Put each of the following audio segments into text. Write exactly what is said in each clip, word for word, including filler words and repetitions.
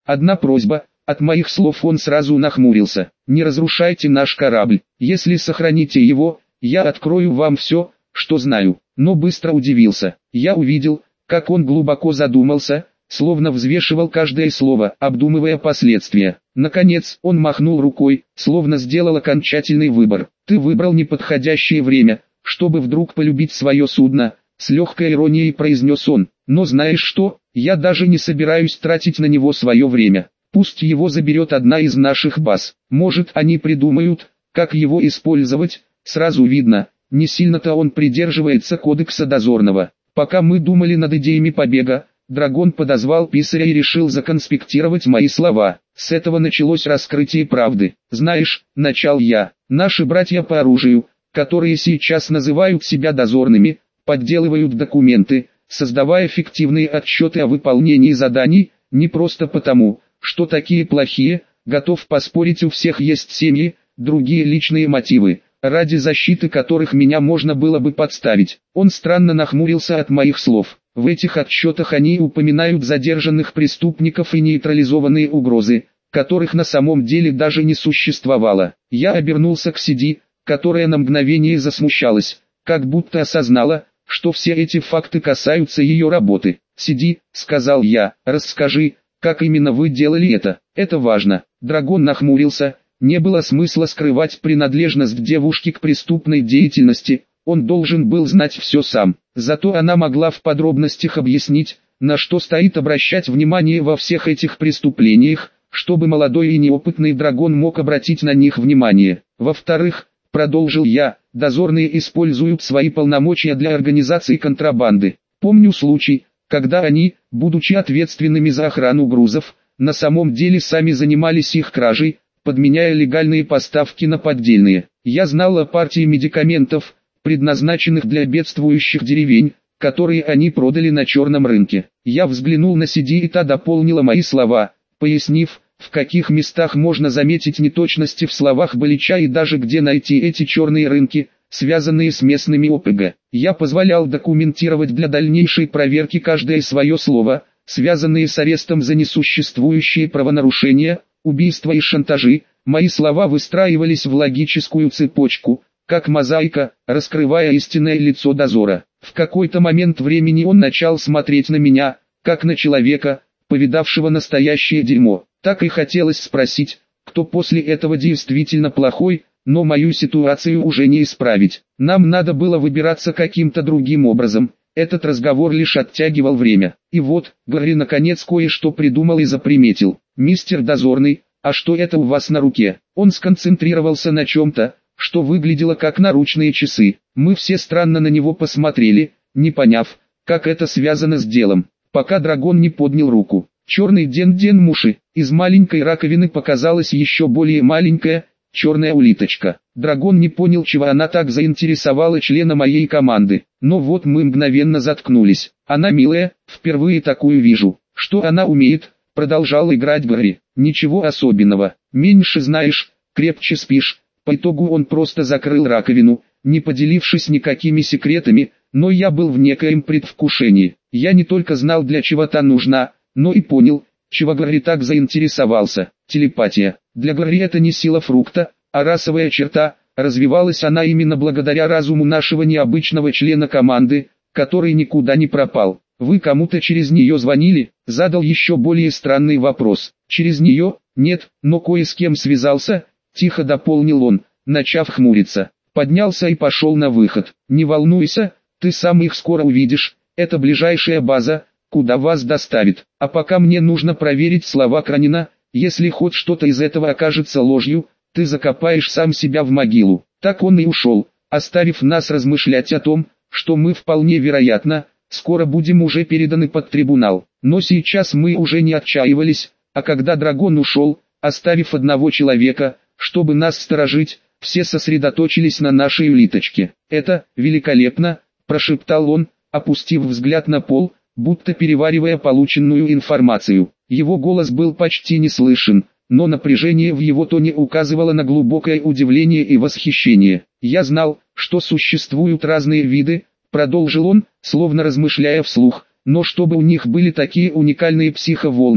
Одна просьба». От моих слов он сразу нахмурился. «Не разрушайте наш корабль. Если сохраните его, я открою вам все, что знаю». Но быстро удивился. Я увидел, как он глубоко задумался, словно взвешивал каждое слово, обдумывая последствия. Наконец, он махнул рукой, словно сделал окончательный выбор. «Ты выбрал неподходящее время, чтобы вдруг полюбить свое судно», — с легкой иронией произнес он. «Но знаешь что, я даже не собираюсь тратить на него свое время. Пусть его заберет одна из наших баз. Может, они придумают, как его использовать. Сразу видно, не сильно-то он придерживается кодекса дозорного». Пока мы думали над идеями побега, Драгон подозвал писаря и решил законспектировать мои слова. С этого началось раскрытие правды. «Знаешь, — начал я, — наши братья по оружию, которые сейчас называют себя дозорными, подделывают документы, создавая фиктивные отчеты о выполнении заданий, не просто потому, что такие плохие, готов поспорить, у всех есть семьи, другие личные мотивы, ради защиты которых меня можно было бы подставить». Он странно нахмурился от моих слов. В этих отчетах они упоминают задержанных преступников и нейтрализованные угрозы, которых на самом деле даже не существовало. Я обернулся к Сиди, которая на мгновение засмущалась, как будто осознала, что все эти факты касаются ее работы. «Сиди, — сказал я, — расскажи, как именно вы делали это, это важно». Драгон нахмурился, не было смысла скрывать принадлежность девушки к преступной деятельности, он должен был знать все сам. Зато она могла в подробностях объяснить, на что стоит обращать внимание во всех этих преступлениях, чтобы молодой и неопытный драгон мог обратить на них внимание. Во-вторых, продолжил я, дозорные используют свои полномочия для организации контрабанды. Помню случай, когда они, будучи ответственными за охрану грузов, на самом деле сами занимались их кражей, подменяя легальные поставки на поддельные. Я знал о партии медикаментов, предназначенных для бедствующих деревень, которые они продали на черном рынке. Я взглянул на Сиди, и та дополнила мои слова, пояснив, в каких местах можно заметить неточности в словах Балича и даже где найти эти черные рынки, связанные с местными О П Г. Я позволял документировать для дальнейшей проверки каждое свое слово, связанные с арестом за несуществующие правонарушения, убийства и шантажи. Мои слова выстраивались в логическую цепочку, как мозаика, раскрывая истинное лицо дозора. В какой-то момент времени он начал смотреть на меня, как на человека, повидавшего настоящее дерьмо. Так и хотелось спросить, кто после этого действительно плохой, но мою ситуацию уже не исправить. Нам надо было выбираться каким-то другим образом. Этот разговор лишь оттягивал время. И вот, Гарри наконец кое-что придумал и заприметил. «Мистер Дозорный, а что это у вас на руке?» Он сконцентрировался на чем-то, что выглядело как наручные часы. Мы все странно на него посмотрели, не поняв, как это связано с делом, пока драгон не поднял руку. Черный ден-ден-муши, из маленькой раковины показалась еще более маленькая, черная улиточка. Драгон не понял, чего она так заинтересовала члена моей команды, но вот мы мгновенно заткнулись. «Она милая, впервые такую вижу». «Что она умеет?» — продолжал играть Гарри. «Ничего особенного, меньше знаешь, крепче спишь». По итогу он просто закрыл раковину, не поделившись никакими секретами, но я был в некоем предвкушении. Я не только знал, для чего та нужна, но и понял, чего Гарри так заинтересовался. Телепатия. Для Гарри это не сила фрукта, а расовая черта. Развивалась она именно благодаря разуму нашего необычного члена команды, который никуда не пропал. «Вы кому-то через нее звонили?» — задал еще более странный вопрос. «Через нее? Нет, но кое с кем связался», — тихо дополнил он, начав хмуриться. Поднялся и пошел на выход. «Не волнуйся, ты сам их скоро увидишь, это ближайшая база, куда вас доставит. А пока мне нужно проверить слова Кранина, если хоть что-то из этого окажется ложью, ты закопаешь сам себя в могилу». Так он и ушел, оставив нас размышлять о том, что мы вполне вероятно, скоро будем уже переданы под трибунал. Но сейчас мы уже не отчаивались, а когда драгон ушел, оставив одного человека, чтобы нас сторожить, все сосредоточились на нашей улиточке. «Это великолепно», – прошептал он, опустив взгляд на пол, будто переваривая полученную информацию. Его голос был почти не слышен, но напряжение в его тоне указывало на глубокое удивление и восхищение. «Я знал, что существуют разные виды», — продолжил он, словно размышляя вслух, «но чтобы у них были такие уникальные психоволны,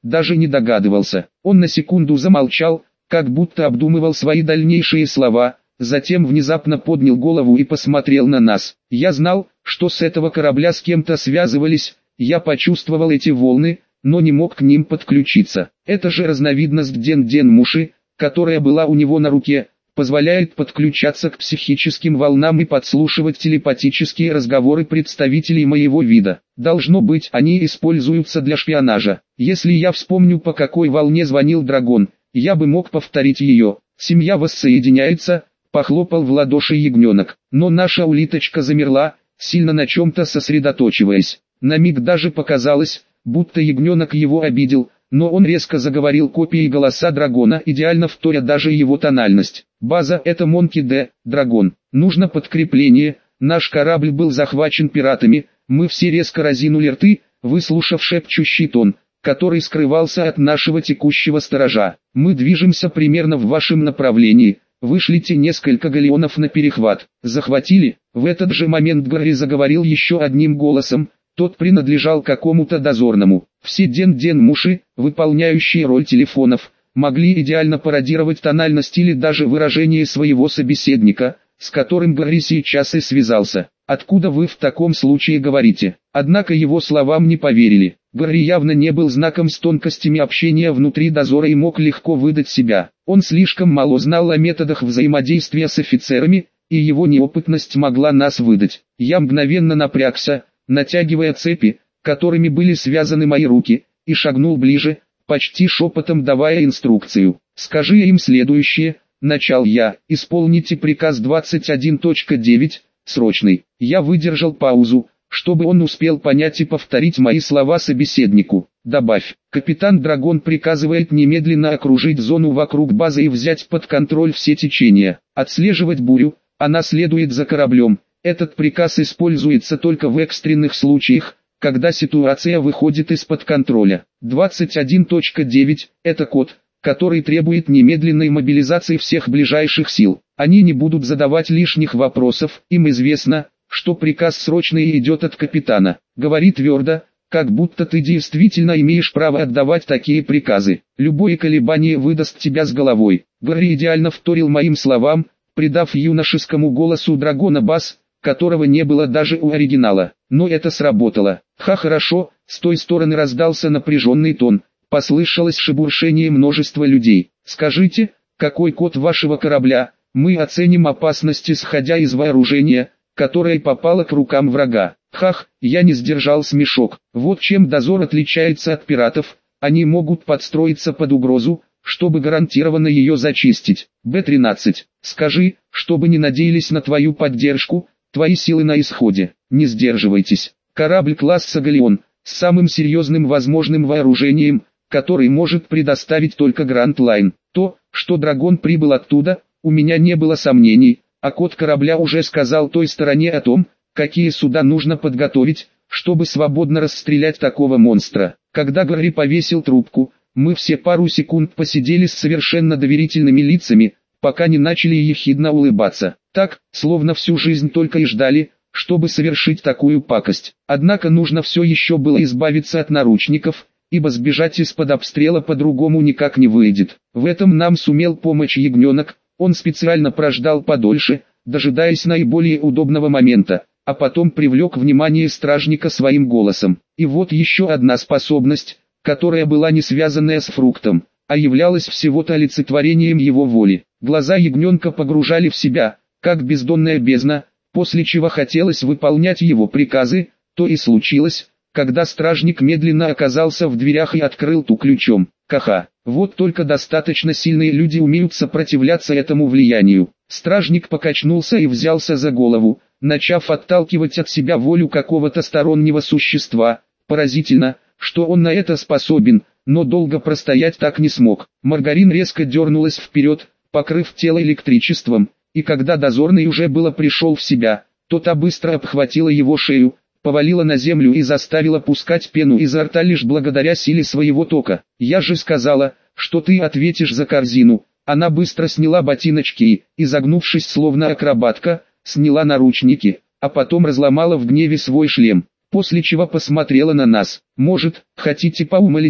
даже не догадывался. Он на секунду замолчал, как будто обдумывал свои дальнейшие слова, затем внезапно поднял голову и посмотрел на нас. Я знал, что с этого корабля с кем-то связывались, я почувствовал эти волны, но не мог к ним подключиться. Это же разновидность ден-ден-муши, которая была у него на руке, позволяет подключаться к психическим волнам и подслушивать телепатические разговоры представителей моего вида. Должно быть, они используются для шпионажа. Если я вспомню, по какой волне звонил Драгон, я бы мог повторить ее. Семья воссоединяется, похлопал в ладоши ягненок. Но наша улиточка замерла, сильно на чем-то сосредоточиваясь. На миг даже показалось, будто ягненок его обидел, но он резко заговорил копией голоса Драгона, идеально вторя даже его тональность. «База — это Монки Д, Драгон. Нужно подкрепление, наш корабль был захвачен пиратами». Мы все резко разинули рты, выслушав шепчущий тон, который скрывался от нашего текущего сторожа. «Мы движемся примерно в вашем направлении. Вышлите несколько галеонов на перехват». «Захватили?» В этот же момент Гарри заговорил еще одним голосом. Тот принадлежал какому-то дозорному. Все ден-ден-муши, выполняющие роль телефонов, могли идеально пародировать тональность или даже выражение своего собеседника, с которым Гарри сейчас и связался. «Откуда вы в таком случае говорите?» Однако его словам не поверили. Гарри явно не был знаком с тонкостями общения внутри дозора и мог легко выдать себя. Он слишком мало знал о методах взаимодействия с офицерами, и его неопытность могла нас выдать. Я мгновенно напрягся, натягивая цепи, которыми были связаны мои руки, и шагнул ближе, почти шепотом давая инструкцию. «Скажи им следующее», — начал я, — «исполните приказ двадцать один точка девять, срочный». Я выдержал паузу, чтобы он успел понять и повторить мои слова собеседнику. «Добавь, капитан Драгон приказывает немедленно окружить зону вокруг базы и взять под контроль все течения, отслеживать бурю, она следует за кораблем». Этот приказ используется только в экстренных случаях, когда ситуация выходит из-под контроля. двадцать один точка девять – это код, который требует немедленной мобилизации всех ближайших сил. Они не будут задавать лишних вопросов, им известно, что приказ срочный идет от капитана. Говори твердо, как будто ты действительно имеешь право отдавать такие приказы. Любое колебание выдаст тебя с головой. Гарри идеально вторил моим словам, придав юношескому голосу Драгона бас, которого не было даже у оригинала. Но это сработало. «Ха, хорошо», с той стороны раздался напряженный тон, послышалось шебуршение множества людей. «Скажите, какой код вашего корабля? Мы оценим опасность, исходя из вооружения, которое попало к рукам врага». Хах, я не сдержал смешок. Вот чем дозор отличается от пиратов, они могут подстроиться под угрозу, чтобы гарантированно ее зачистить. Бэ тринадцать, скажи, чтобы не надеялись на твою поддержку, твои силы на исходе, не сдерживайтесь. Корабль класса Галеон, с самым серьезным возможным вооружением, который может предоставить только Гранд Лайн. То, что Драгон прибыл оттуда, у меня не было сомнений, а код корабля уже сказал той стороне о том, какие суда нужно подготовить, чтобы свободно расстрелять такого монстра. Когда Гарри повесил трубку, мы все пару секунд посидели с совершенно доверительными лицами, пока не начали ехидно улыбаться. Так, словно всю жизнь только и ждали, чтобы совершить такую пакость. Однако нужно все еще было избавиться от наручников, ибо сбежать из-под обстрела по-другому никак не выйдет. В этом нам сумел помочь ягненок, он специально прождал подольше, дожидаясь наиболее удобного момента, а потом привлек внимание стражника своим голосом. И вот еще одна способность, которая была не связанная с фруктом, а являлась всего-то олицетворением его воли. Глаза ягненка погружали в себя, как бездонная бездна, после чего хотелось выполнять его приказы. То и случилось, когда стражник медленно оказался в дверях и открыл ту ключом. Ха-ха, вот только достаточно сильные люди умеют сопротивляться этому влиянию. Стражник покачнулся и взялся за голову, начав отталкивать от себя волю какого-то стороннего существа. Поразительно, что он на это способен, но долго простоять так не смог. Маргарин резко дернулась вперед, покрыв тело электричеством, и когда дозорный уже было пришел в себя, то та быстро обхватила его шею, повалила на землю и заставила пускать пену изо рта лишь благодаря силе своего тока. «Я же сказала, что ты ответишь за корзину». Она быстро сняла ботиночки и, изогнувшись словно акробатка, сняла наручники, а потом разломала в гневе свой шлем, после чего посмотрела на нас. «Может, хотите поумолить,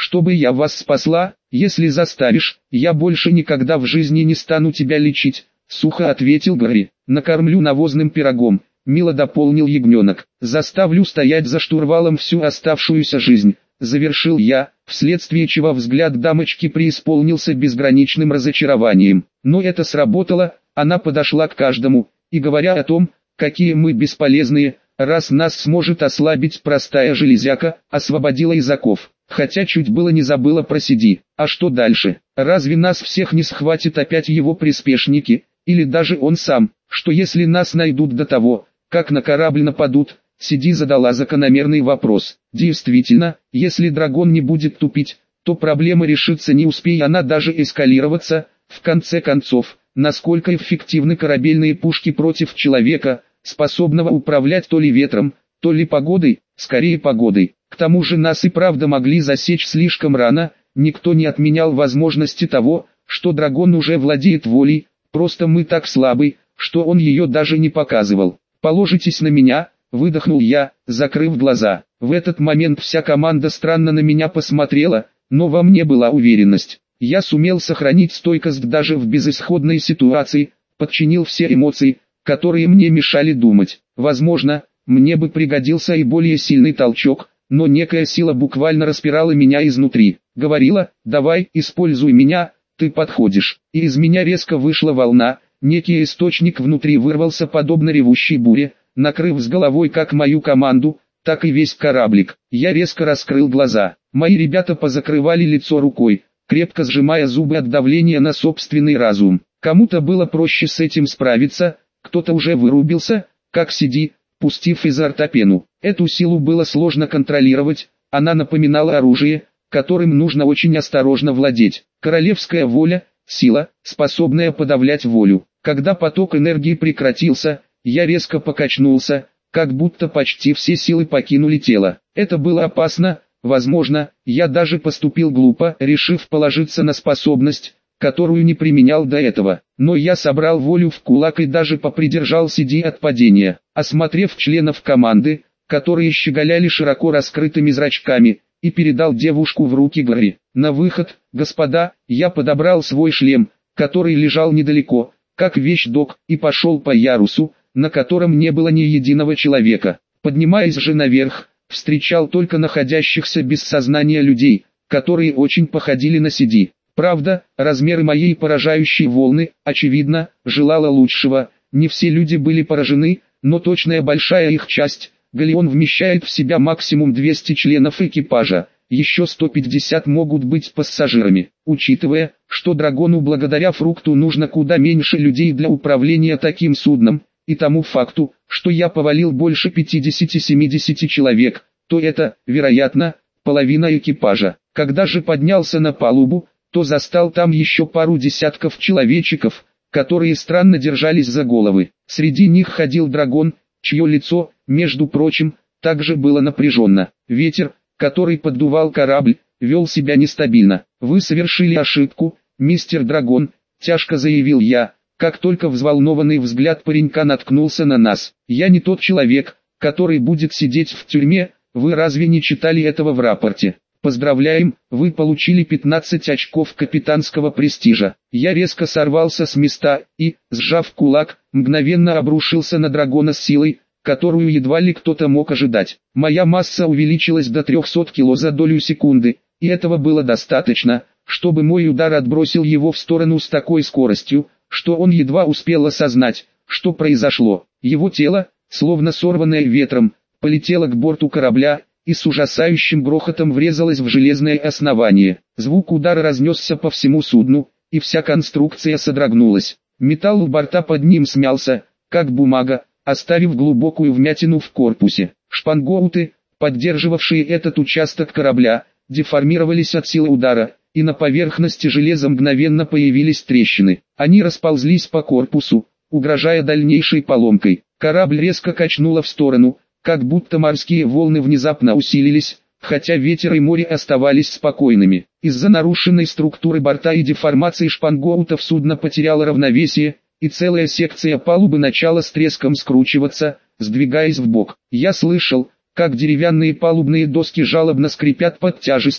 чтобы я вас спасла? Если заставишь, я больше никогда в жизни не стану тебя лечить, сухо ответил Гарри. Накормлю навозным пирогом, мило дополнил ягненок. Заставлю стоять за штурвалом всю оставшуюся жизнь, завершил я, вследствие чего взгляд дамочки преисполнился безграничным разочарованием. Но это сработало, она подошла к каждому, и говоря о том, какие мы бесполезные, раз нас сможет ослабить простая железяка, освободила из оков. Хотя чуть было не забыла про Сиди. А что дальше? Разве нас всех не схватит опять его приспешники, или даже он сам? Что если нас найдут до того, как на корабль нападут? Сиди задала закономерный вопрос. Действительно, если дракон не будет тупить, то проблема решится, не успея она даже эскалироваться. В конце концов, насколько эффективны корабельные пушки против человека, способного управлять то ли ветром, то ли погодой, скорее погодой. К тому же нас и правда могли засечь слишком рано, никто не отменял возможности того, что дракон уже владеет волей, просто мы так слабы, что он ее даже не показывал. «Положитесь на меня», — выдохнул я, закрыв глаза. В этот момент вся команда странно на меня посмотрела, но во мне была уверенность. Я сумел сохранить стойкость даже в безысходной ситуации, подчинил все эмоции, которые мне мешали думать. Возможно, мне бы пригодился и более сильный толчок, но некая сила буквально распирала меня изнутри. Говорила: «Давай, используй меня, ты подходишь». И из меня резко вышла волна, некий источник внутри вырвался подобно ревущей буре, накрыв с головой как мою команду, так и весь кораблик. Я резко раскрыл глаза. Мои ребята позакрывали лицо рукой, крепко сжимая зубы от давления на собственный разум. Кому-то было проще с этим справиться, кто-то уже вырубился, как Сиди, пустив изо рта пену. Эту силу было сложно контролировать, она напоминала оружие, которым нужно очень осторожно владеть. Королевская воля – сила, способная подавлять волю. Когда поток энергии прекратился, я резко покачнулся, как будто почти все силы покинули тело. Это было опасно, возможно, я даже поступил глупо, решив положиться на способность, которую не применял до этого. Но я собрал волю в кулак и даже попридержал Сиди от падения. Осмотрев членов команды, которые щеголяли широко раскрытыми зрачками, и передал девушку в руки Гарри. «На выход, господа!» Я подобрал свой шлем, который лежал недалеко, как вещдок, и пошел по ярусу, на котором не было ни единого человека. Поднимаясь же наверх, встречал только находящихся без сознания людей, которые очень походили на Сиди. Правда, размеры моей поражающей волны, очевидно, желала лучшего. Не все люди были поражены, но точная большая их часть. Галеон вмещает в себя максимум двести членов экипажа, еще сто пятьдесят могут быть пассажирами. Учитывая, что дракону благодаря фрукту нужно куда меньше людей для управления таким судном, и тому факту, что я повалил больше пятидесяти-семидесяти человек, то это, вероятно, половина экипажа. Когда же поднялся на палубу, то застал там еще пару десятков человечиков, которые странно держались за головы. Среди них ходил дракон, чье лицо, между прочим, также было напряженно. Ветер, который поддувал корабль, вел себя нестабильно. «Вы совершили ошибку, мистер Драгон», — тяжко заявил я, как только взволнованный взгляд паренька наткнулся на нас. «Я не тот человек, который будет сидеть в тюрьме, вы разве не читали этого в рапорте? Поздравляем, вы получили пятнадцать очков капитанского престижа». Я резко сорвался с места и, сжав кулак, мгновенно обрушился на дракона с силой, которую едва ли кто-то мог ожидать. Моя масса увеличилась до трехсот кило за долю секунды, и этого было достаточно, чтобы мой удар отбросил его в сторону с такой скоростью, что он едва успел осознать, что произошло. Его тело, словно сорванное ветром, полетело к борту корабля, и с ужасающим грохотом врезалось в железное основание. Звук удара разнесся по всему судну, и вся конструкция содрогнулась. Металл у борта под ним смялся, как бумага, оставив глубокую вмятину в корпусе. Шпангоуты, поддерживавшие этот участок корабля, деформировались от силы удара, и на поверхности железа мгновенно появились трещины. Они расползлись по корпусу, угрожая дальнейшей поломкой. Корабль резко качнуло в сторону, как будто морские волны внезапно усилились, хотя ветер и море оставались спокойными. Из-за нарушенной структуры борта и деформации шпангоутов судно потеряло равновесие, и целая секция палубы начала с треском скручиваться, сдвигаясь вбок. Я слышал, как деревянные палубные доски жалобно скрипят под тяжестью,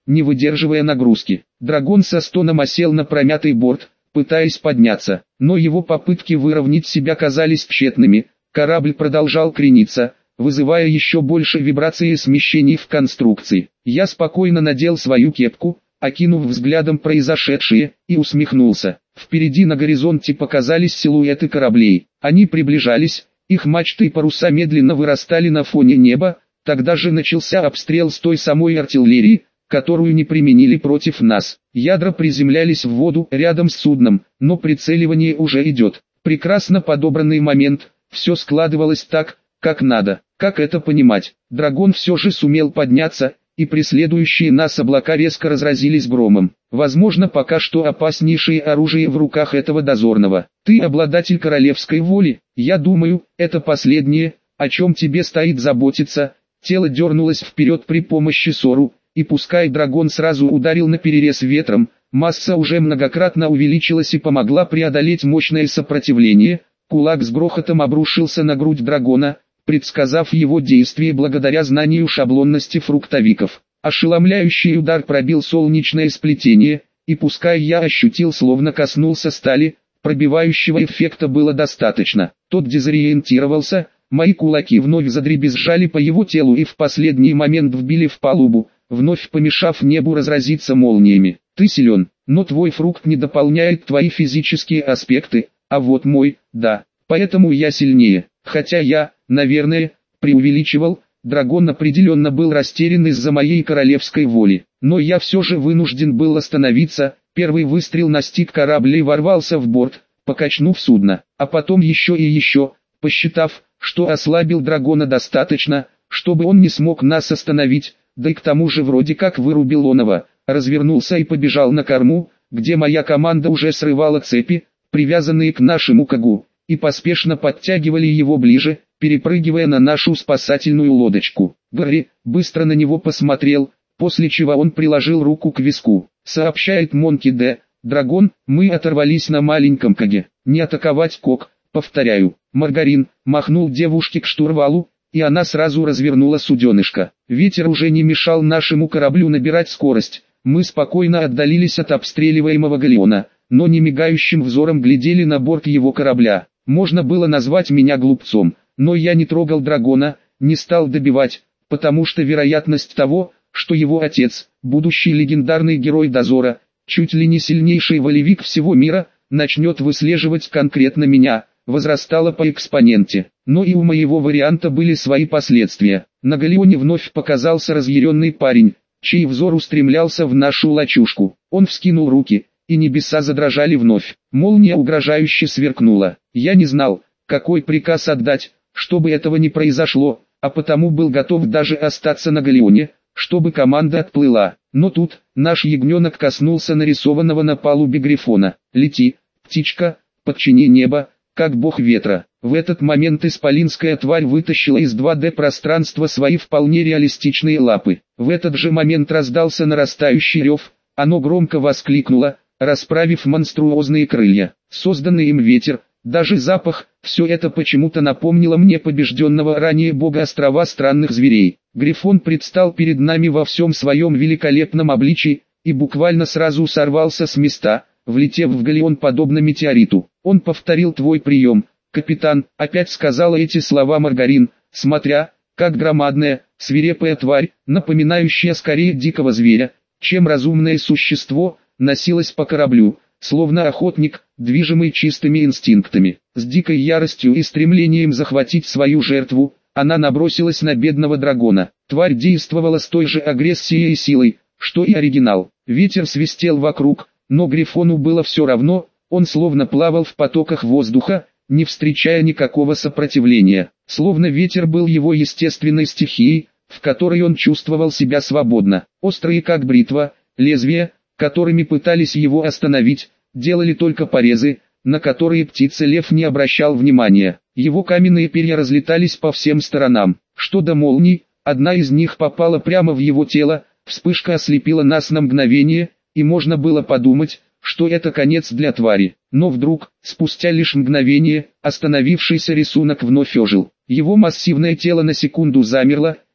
не выдерживая нагрузки. Драгон со стоном осел на промятый борт, пытаясь подняться, но его попытки выровнять себя казались тщетными. Корабль продолжал крениться, вызывая еще больше вибраций и смещений в конструкции. Я спокойно надел свою кепку, окинув взглядом произошедшее, и усмехнулся. Впереди на горизонте показались силуэты кораблей. Они приближались, их мачты и паруса медленно вырастали на фоне неба. Тогда же начался обстрел с той самой артиллерии, которую не применили против нас. Ядра приземлялись в воду рядом с судном, но прицеливание уже идет. Прекрасно подобранный момент, все складывалось так, как надо. Как это понимать? Драгон все же сумел подняться, и преследующие нас облака резко разразились громом. Возможно, пока что опаснейшее оружие в руках этого дозорного. Ты обладатель королевской воли, я думаю, это последнее, о чем тебе стоит заботиться. Тело дернулось вперед при помощи Сору, и пускай драгон сразу ударил наперерез ветром, масса уже многократно увеличилась и помогла преодолеть мощное сопротивление. Кулак с грохотом обрушился на грудь драгона, предсказав его действие благодаря знанию шаблонности фруктовиков. Ошеломляющий удар пробил солнечное сплетение, и пускай я ощутил, словно коснулся стали, пробивающего эффекта было достаточно. Тот дезориентировался, мои кулаки вновь задребезжали по его телу и в последний момент вбили в палубу, вновь помешав небу разразиться молниями. Ты силен, но твой фрукт не дополняет твои физические аспекты, а вот мой, да, поэтому я сильнее. Хотя я, наверное, преувеличивал, драгон определенно был растерян из-за моей королевской воли. Но я все же вынужден был остановиться. Первый выстрел настиг корабль и ворвался в борт, покачнув судно, а потом еще и еще, посчитав, что ослабил драгона достаточно, чтобы он не смог нас остановить, да и к тому же вроде как вырубил оного, развернулся и побежал на корму, где моя команда уже срывала цепи, привязанные к нашему кагу, и поспешно подтягивали его ближе, перепрыгивая на нашу спасательную лодочку. Гарри быстро на него посмотрел, после чего он приложил руку к виску. Сообщает Монки Д. Драгон, мы оторвались на маленьком каге. Не атаковать кок, повторяю. Маргарин махнул девушке к штурвалу, и она сразу развернула суденышко. Ветер уже не мешал нашему кораблю набирать скорость. Мы спокойно отдалились от обстреливаемого галеона, но не мигающим взором глядели на борт его корабля. Можно было назвать меня глупцом, но я не трогал драгона, не стал добивать, потому что вероятность того, что его отец, будущий легендарный герой дозора, чуть ли не сильнейший волевик всего мира, начнет выслеживать конкретно меня, возрастала по экспоненте. Но и у моего варианта были свои последствия. На галеоне вновь показался разъяренный парень, чей взор устремлялся в нашу лачушку. Он вскинул руки, и небеса задрожали вновь. Молния угрожающе сверкнула. Я не знал, какой приказ отдать, чтобы этого не произошло, а потому был готов даже остаться на галеоне, чтобы команда отплыла. Но тут, наш ягненок коснулся нарисованного на палубе грифона. «Лети, птичка, подчини небо, как бог ветра». В этот момент исполинская тварь вытащила из два дэ пространства свои вполне реалистичные лапы. В этот же момент раздался нарастающий рев, оно громко воскликнуло, расправив монструозные крылья. Созданный им ветер, даже запах, все это почему-то напомнило мне побежденного ранее бога острова странных зверей. Грифон предстал перед нами во всем своем великолепном обличии, и буквально сразу сорвался с места, влетев в галеон подобно метеориту. Он повторил твой прием, капитан, опять сказала эти слова Маргарин, смотря, как громадная, свирепая тварь, напоминающая скорее дикого зверя, чем разумное существо, носилась по кораблю, словно охотник, движимый чистыми инстинктами. С дикой яростью и стремлением захватить свою жертву, она набросилась на бедного драгона. Тварь действовала с той же агрессией и силой, что и оригинал. Ветер свистел вокруг, но Грифону было все равно, он словно плавал в потоках воздуха, не встречая никакого сопротивления. Словно ветер был его естественной стихией, в которой он чувствовал себя свободно. Острые как бритва, лезвия, которыми пытались его остановить, делали только порезы, на которые птица-лев не обращал внимания. Его каменные перья разлетались по всем сторонам. Что до молний, одна из них попала прямо в его тело, вспышка ослепила нас на мгновение, и можно было подумать, что это конец для твари. Но вдруг, спустя лишь мгновение, остановившийся рисунок вновь ожил. Его массивное тело на секунду замерло,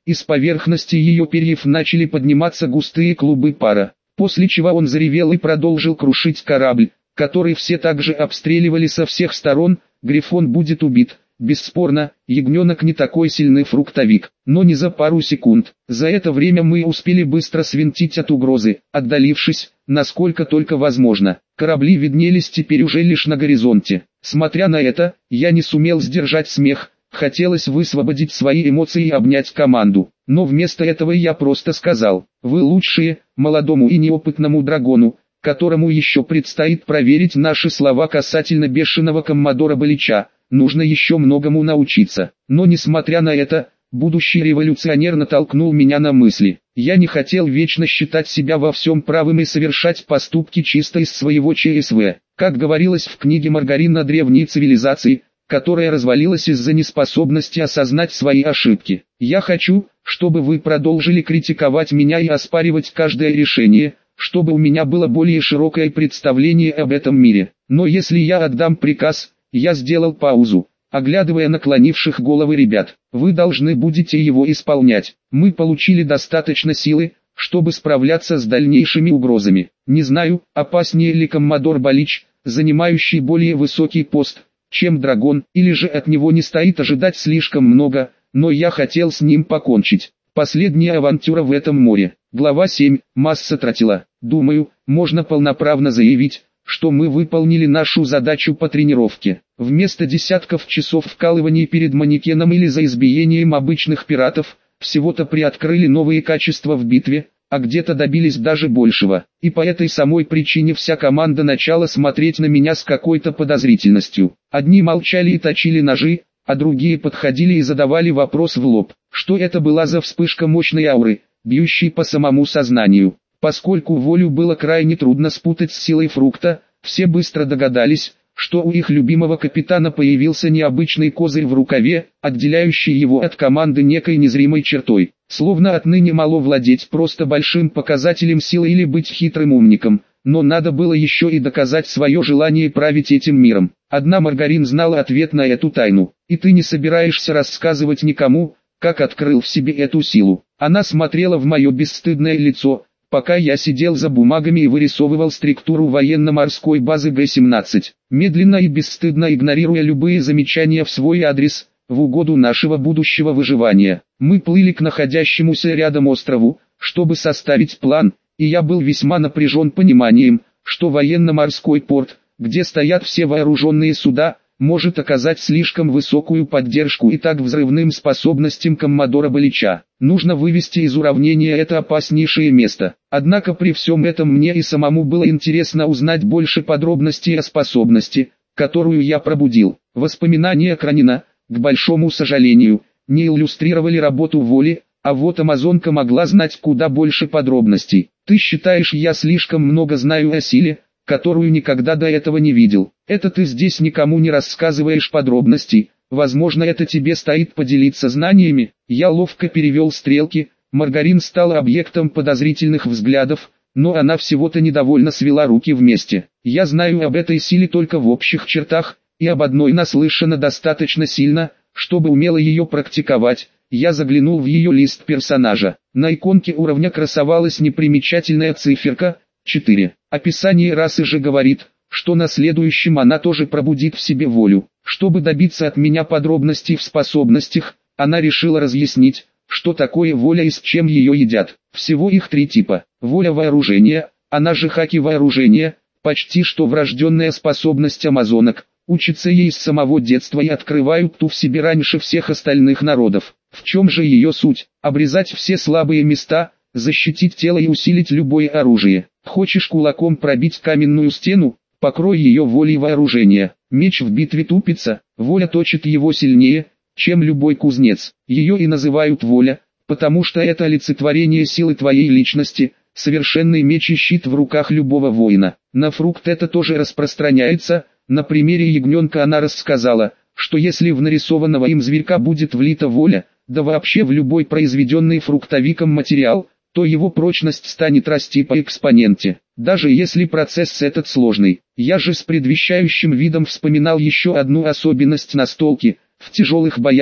из поверхности ее перьев начали подниматься густые клубы пара, после чего он заревел и продолжил крушить корабль, который все также обстреливали со всех сторон. Грифон будет убит. Бесспорно, ягненок не такой сильный фруктовик, но не за пару секунд. За это время мы успели быстро свинтить от угрозы, отдалившись, насколько только возможно. Корабли виднелись теперь уже лишь на горизонте. Смотря на это, я не сумел сдержать смех. Хотелось высвободить свои эмоции и обнять команду, но вместо этого я просто сказал: «Вы лучшие», молодому и неопытному драгону, которому еще предстоит проверить наши слова касательно бешеного коммодора Балича, нужно еще многому научиться. Но несмотря на это, будущий революционер натолкнул меня на мысли. Я не хотел вечно считать себя во всем правым и совершать поступки чисто из своего ЧСВ. Как говорилось в книге Маргарин о древней цивилизации, которая развалилась из-за неспособности осознать свои ошибки. Я хочу, чтобы вы продолжили критиковать меня и оспаривать каждое решение, чтобы у меня было более широкое представление об этом мире. Но если я отдам приказ, я сделал паузу, оглядывая наклонивших головы ребят, вы должны будете его исполнять. Мы получили достаточно силы, чтобы справляться с дальнейшими угрозами. Не знаю, опаснее ли коммодор Балич, занимающий более высокий пост, чем драгон, или же от него не стоит ожидать слишком много, но я хотел с ним покончить. Последняя авантюра в этом море. Глава семь. Масса тротила. Думаю, можно полноправно заявить, что мы выполнили нашу задачу по тренировке. Вместо десятков часов вкалываний перед манекеном или за избиением обычных пиратов, всего-то приоткрыли новые качества в битве, а где-то добились даже большего. И по этой самой причине вся команда начала смотреть на меня с какой-то подозрительностью. Одни молчали и точили ножи, а другие подходили и задавали вопрос в лоб. Что это была за вспышка мощной ауры, бьющей по самому сознанию? Поскольку волю было крайне трудно спутать с силой фрукта, все быстро догадались, что у их любимого капитана появился необычный козырь в рукаве, отделяющий его от команды некой незримой чертой. Словно отныне мало владеть просто большим показателем силы или быть хитрым умником, но надо было еще и доказать свое желание править этим миром. Одна Маргарин знала ответ на эту тайну, и ты не собираешься рассказывать никому, как открыл в себе эту силу. Она смотрела в мое бесстыдное лицо, пока я сидел за бумагами и вырисовывал структуру военно-морской базы Г семнадцать, медленно и бесстыдно игнорируя любые замечания в свой адрес, в угоду нашего будущего выживания. Мы плыли к находящемуся рядом острову, чтобы составить план, и я был весьма напряжен пониманием, что военно-морской порт, где стоят все вооруженные суда, может оказать слишком высокую поддержку и так взрывным способностям коммодора Балича. Нужно вывести из уравнения это опаснейшее место. Однако при всем этом мне и самому было интересно узнать больше подробностей о способности, которую я пробудил. Воспоминания Кранина, к большому сожалению, не иллюстрировали работу воли, а вот амазонка могла знать куда больше подробностей. Ты считаешь, я слишком много знаю о силе, которую никогда до этого не видел? Это ты здесь никому не рассказываешь подробностей, возможно, это тебе стоит поделиться знаниями. Я ловко перевел стрелки, Маргарин стала объектом подозрительных взглядов, но она всего-то недовольно свела руки вместе. Я знаю об этой силе только в общих чертах, и об одной наслышана достаточно сильно, чтобы умело ее практиковать. Я заглянул в ее лист персонажа. На иконке уровня красовалась непримечательная циферка четыре. Описание расы же говорит, что на следующем она тоже пробудит в себе волю. Чтобы добиться от меня подробностей в способностях, она решила разъяснить, что такое воля и с чем ее едят. Всего их три типа. Воля вооружения, она же хаки вооружения, почти что врожденная способность амазонок, учится ей с самого детства и открывают ту в себе раньше всех остальных народов. В чем же ее суть? Обрезать все слабые места, защитить тело и усилить любое оружие. Хочешь кулаком пробить каменную стену? Покрой ее волей вооружения. Меч в битве тупится, воля точит его сильнее, чем любой кузнец. Ее и называют воля, потому что это олицетворение силы твоей личности, совершенный меч и щит в руках любого воина. На фрукт это тоже распространяется. На примере ягненка она рассказала, что если в нарисованного им зверька будет влита воля, да вообще в любой произведенный фруктовиком материал, то его прочность станет расти по экспоненте, даже если процесс этот сложный. Я же с предвещающим видом вспоминал еще одну особенность настолки: в тяжелых боях,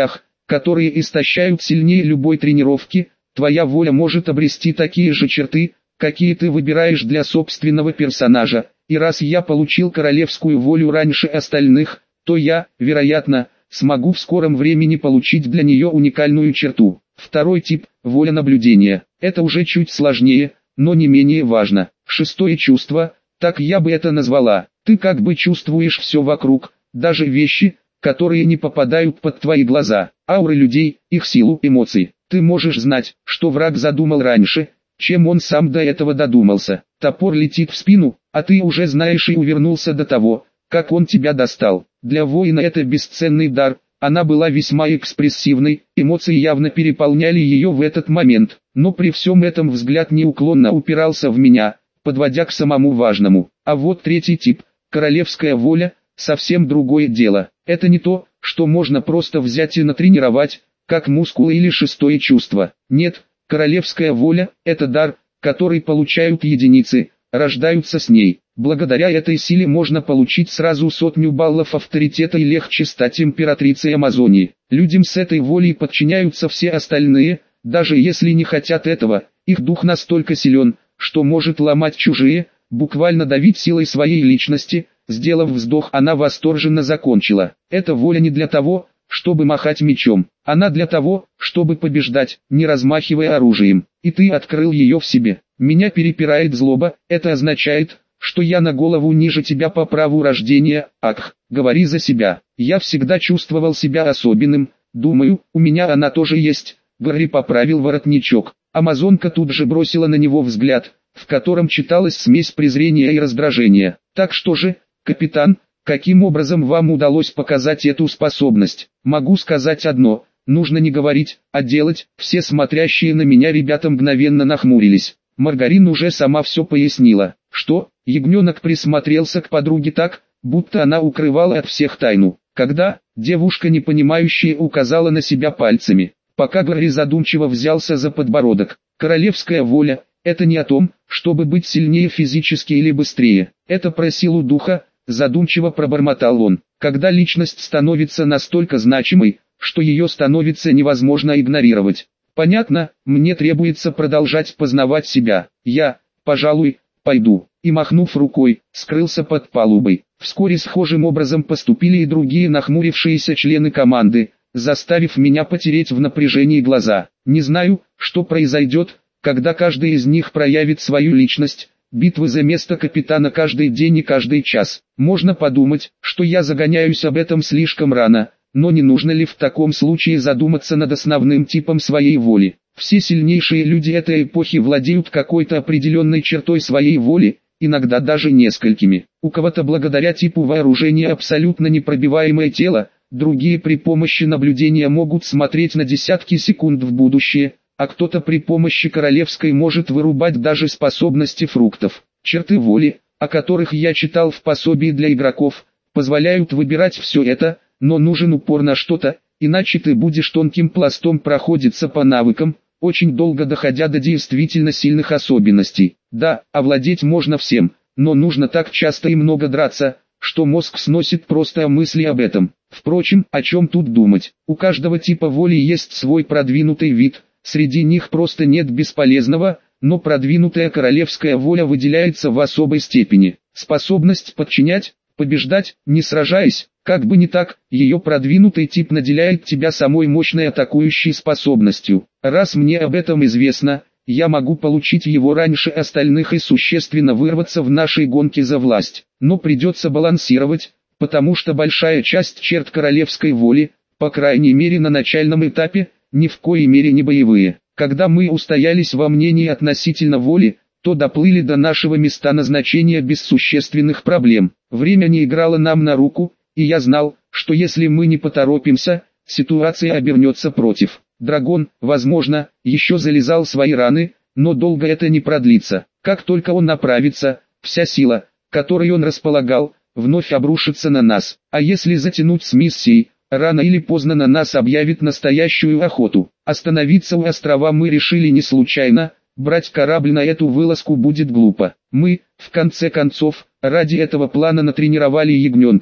которые истощают сильнее любой тренировки, твоя воля может обрести такие же черты, какие ты выбираешь для собственного персонажа, и раз я получил королевскую волю раньше остальных, то я, вероятно, смогу в скором времени получить для нее уникальную черту. Второй тип – воля наблюдения. Это уже чуть сложнее, но не менее важно. Шестое чувство, так я бы это назвала. Ты как бы чувствуешь все вокруг, даже вещи, которые не попадают под твои глаза, ауры людей, их силу, эмоции. Ты можешь знать, что враг задумал раньше, чем он сам до этого додумался. Топор летит в спину, а ты уже знаешь и увернулся до того, как он тебя достал. Для воина это бесценный дар. Она была весьма экспрессивной, эмоции явно переполняли ее в этот момент, но при всем этом взгляд неуклонно упирался в меня, подводя к самому важному. А вот третий тип, королевская воля, совсем другое дело. Это не то, что можно просто взять и натренировать, как мускулы или шестое чувство. Нет, королевская воля – это дар, который получают единицы, рождаются с ней. Благодаря этой силе можно получить сразу сотню баллов авторитета и легче стать императрицей Амазонии. Людям с этой волей подчиняются все остальные, даже если не хотят этого, их дух настолько силен, что может ломать чужие, буквально давить силой своей личности. Сделав вздох, она восторженно закончила. Эта воля не для того, чтобы махать мечом, она для того, чтобы побеждать, не размахивая оружием. И ты открыл ее в себе. Меня перепирает злоба, это означает, что я на голову ниже тебя по праву рождения. Ах, говори за себя. Я всегда чувствовал себя особенным, думаю, у меня она тоже есть. Гарри поправил воротничок. Амазонка тут же бросила на него взгляд, в котором читалась смесь презрения и раздражения. Так что же, капитан, каким образом вам удалось показать эту способность? Могу сказать одно, нужно не говорить, а делать. Все смотрящие на меня ребята мгновенно нахмурились. Маргарин уже сама все пояснила. Что? Ягненок присмотрелся к подруге так, будто она укрывала от всех тайну. Когда, девушка непонимающая указала на себя пальцами, пока Гарри задумчиво взялся за подбородок. Королевская воля – это не о том, чтобы быть сильнее физически или быстрее. Это про силу духа, задумчиво пробормотал он. Когда личность становится настолько значимой, что ее становится невозможно игнорировать. Понятно, мне требуется продолжать познавать себя. Я, пожалуй, пойду. И махнув рукой, скрылся под палубой. Вскоре схожим образом поступили и другие нахмурившиеся члены команды, заставив меня потереть в напряжении глаза. Не знаю, что произойдет, когда каждый из них проявит свою личность. Битвы за место капитана каждый день и каждый час. Можно подумать, что я загоняюсь об этом слишком рано, но не нужно ли в таком случае задуматься над основным типом своей воли? Все сильнейшие люди этой эпохи владеют какой-то определенной чертой своей воли, иногда даже несколькими. У кого-то благодаря типу вооружения абсолютно непробиваемое тело, другие при помощи наблюдения могут смотреть на десятки секунд в будущее, а кто-то при помощи королевской может вырубать даже способности фруктов. Черты воли, о которых я читал в пособии для игроков, позволяют выбирать все это, но нужен упор на что-то, иначе ты будешь тонким пластом проходиться по навыкам, очень долго доходя до действительно сильных особенностей. Да, овладеть можно всем, но нужно так часто и много драться, что мозг сносит просто мысли об этом. Впрочем, о чем тут думать? У каждого типа воли есть свой продвинутый вид, среди них просто нет бесполезного, но продвинутая королевская воля выделяется в особой степени. Способность подчинять, побеждать, не сражаясь, как бы не так, ее продвинутый тип наделяет тебя самой мощной атакующей способностью. Раз мне об этом известно, я могу получить его раньше остальных и существенно вырваться в нашей гонке за власть. Но придется балансировать, потому что большая часть черт королевской воли, по крайней мере на начальном этапе, ни в коей мере не боевые. Когда мы устоялись во мнении относительно воли, то доплыли до нашего места назначения без существенных проблем. Время не играло нам на руку, и я знал, что если мы не поторопимся, ситуация обернется против. Драгон, возможно, еще залезал свои раны, но долго это не продлится. Как только он направится, вся сила, которой он располагал, вновь обрушится на нас. А если затянуть с миссией, рано или поздно на нас объявит настоящую охоту. Остановиться у острова мы решили не случайно, брать корабль на эту вылазку будет глупо. Мы, в конце концов, ради этого плана натренировали ягненка,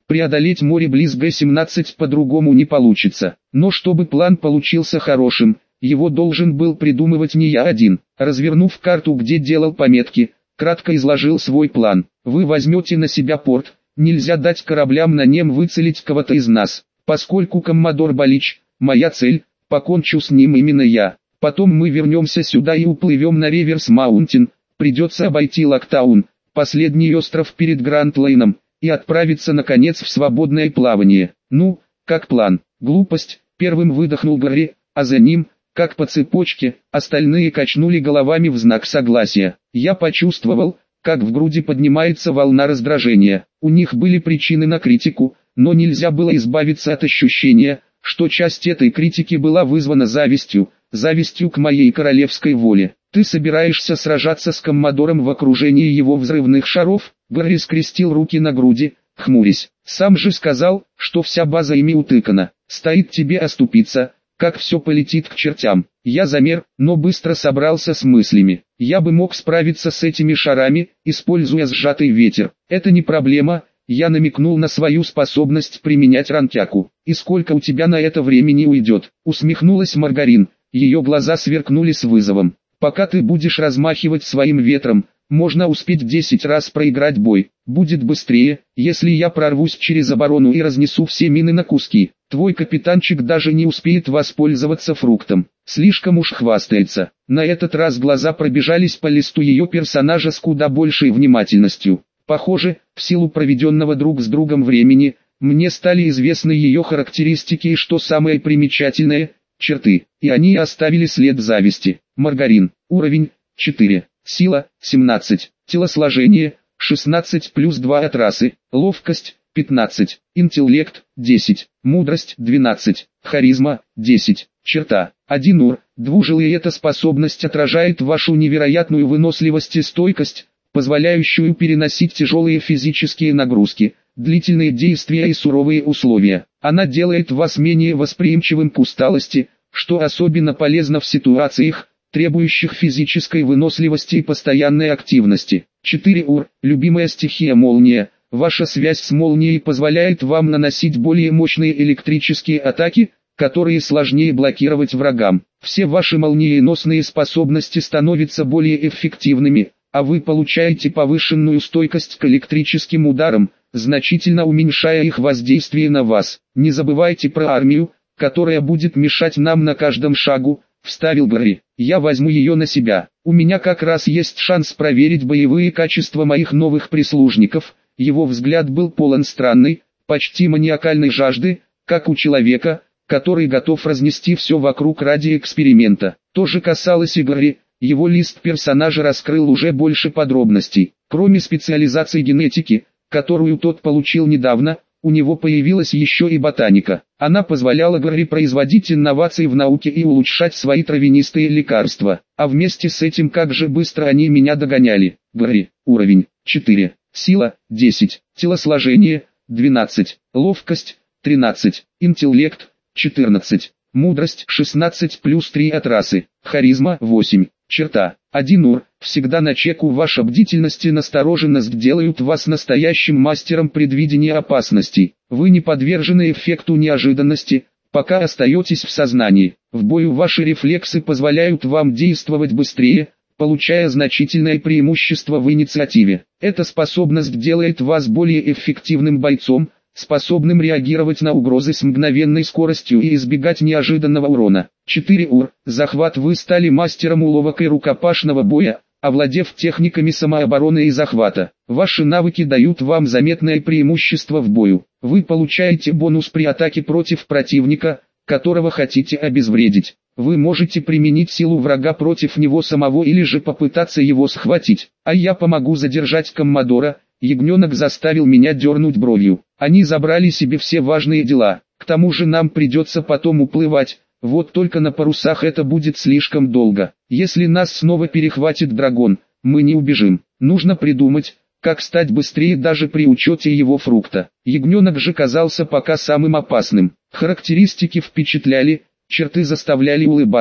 Преодолеть море близ Г семнадцать по-другому не получится. Но чтобы план получился хорошим, его должен был придумывать не я один. Развернув карту, где делал пометки, кратко изложил свой план. Вы возьмете на себя порт, нельзя дать кораблям на нем выцелить кого-то из нас. Поскольку коммодор Балич, моя цель, покончу с ним именно я. Потом мы вернемся сюда и уплывем на Реверс Маунтин, придется обойти Локтаун, последний остров перед Гранд Лейном, и отправиться наконец в свободное плавание. Ну, как план? Глупость, первым выдохнул Гарри, а за ним, как по цепочке, остальные качнули головами в знак согласия. Я почувствовал, как в груди поднимается волна раздражения. У них были причины на критику, но нельзя было избавиться от ощущения, что часть этой критики была вызвана завистью, завистью к моей королевской воле. Ты собираешься сражаться с коммодором в окружении его взрывных шаров? Гарри скрестил руки на груди, хмурясь. Сам же сказал, что вся база ими утыкана. Стоит тебе оступиться, как все полетит к чертям. Я замер, но быстро собрался с мыслями. Я бы мог справиться с этими шарами, используя сжатый ветер. Это не проблема. Я намекнул на свою способность применять рантяку. «И сколько у тебя на это времени уйдет?» Усмехнулась Маргарин. Ее глаза сверкнули с вызовом. «Пока ты будешь размахивать своим ветром, можно успеть десять раз проиграть бой. Будет быстрее, если я прорвусь через оборону и разнесу все мины на куски. Твой капитанчик даже не успеет воспользоваться фруктом. Слишком уж хвастается». На этот раз глаза пробежались по листу ее персонажа с куда большей внимательностью. Похоже, в силу проведенного друг с другом времени, мне стали известны ее характеристики и, что самое примечательное, черты, и они оставили след зависти. Маргарин, уровень четыре, сила семнадцать, телосложение шестнадцать плюс два от расы, ловкость пятнадцать, интеллект десять, мудрость двенадцать, харизма десять, черта один ур. Двужилый. Эта способность отражает вашу невероятную выносливость и стойкость, позволяющую переносить тяжелые физические нагрузки, длительные действия и суровые условия. Она делает вас менее восприимчивым к усталости, что особенно полезно в ситуациях, требующих физической выносливости и постоянной активности. четыре ур. Любимая стихия молния. Ваша связь с молнией позволяет вам наносить более мощные электрические атаки, которые сложнее блокировать врагам. Все ваши молниеносные способности становятся более эффективными, а вы получаете повышенную стойкость к электрическим ударам, значительно уменьшая их воздействие на вас. Не забывайте про армию, которая будет мешать нам на каждом шагу, вставил Гарри. Я возьму ее на себя. У меня как раз есть шанс проверить боевые качества моих новых прислужников. Его взгляд был полон странной, почти маниакальной жажды, как у человека, который готов разнести все вокруг ради эксперимента. То же касалось и Гарри. Его лист персонажа раскрыл уже больше подробностей. Кроме специализации генетики, которую тот получил недавно, у него появилась еще и ботаника. Она позволяла Гарри производить инновации в науке и улучшать свои травянистые лекарства. А вместе с этим как же быстро они меня догоняли. Гарри, уровень четыре, сила десять, телосложение двенадцать, ловкость тринадцать, интеллект четырнадцать, мудрость шестнадцать плюс три от расы, харизма восемь. Черта один ур. Всегда на чеку. Ваша бдительность и настороженность делают вас настоящим мастером предвидения опасностей. Вы не подвержены эффекту неожиданности, пока остаетесь в сознании. В бою ваши рефлексы позволяют вам действовать быстрее, получая значительное преимущество в инициативе. Эта способность делает вас более эффективным бойцом, способным реагировать на угрозы с мгновенной скоростью и избегать неожиданного урона. четыре ур. Захват. Вы стали мастером уловок и рукопашного боя, овладев техниками самообороны и захвата. Ваши навыки дают вам заметное преимущество в бою. Вы получаете бонус при атаке против противника, которого хотите обезвредить. Вы можете применить силу врага против него самого или же попытаться его схватить. А я помогу задержать коммодора. Ягненок заставил меня дернуть бровью. Они забрали себе все важные дела. К тому же нам придется потом уплывать. Вот только на парусах это будет слишком долго. Если нас снова перехватит дракон, мы не убежим. Нужно придумать, как стать быстрее даже при учете его фрукта. Ягненок же казался пока самым опасным. Характеристики впечатляли, черты заставляли улыбаться,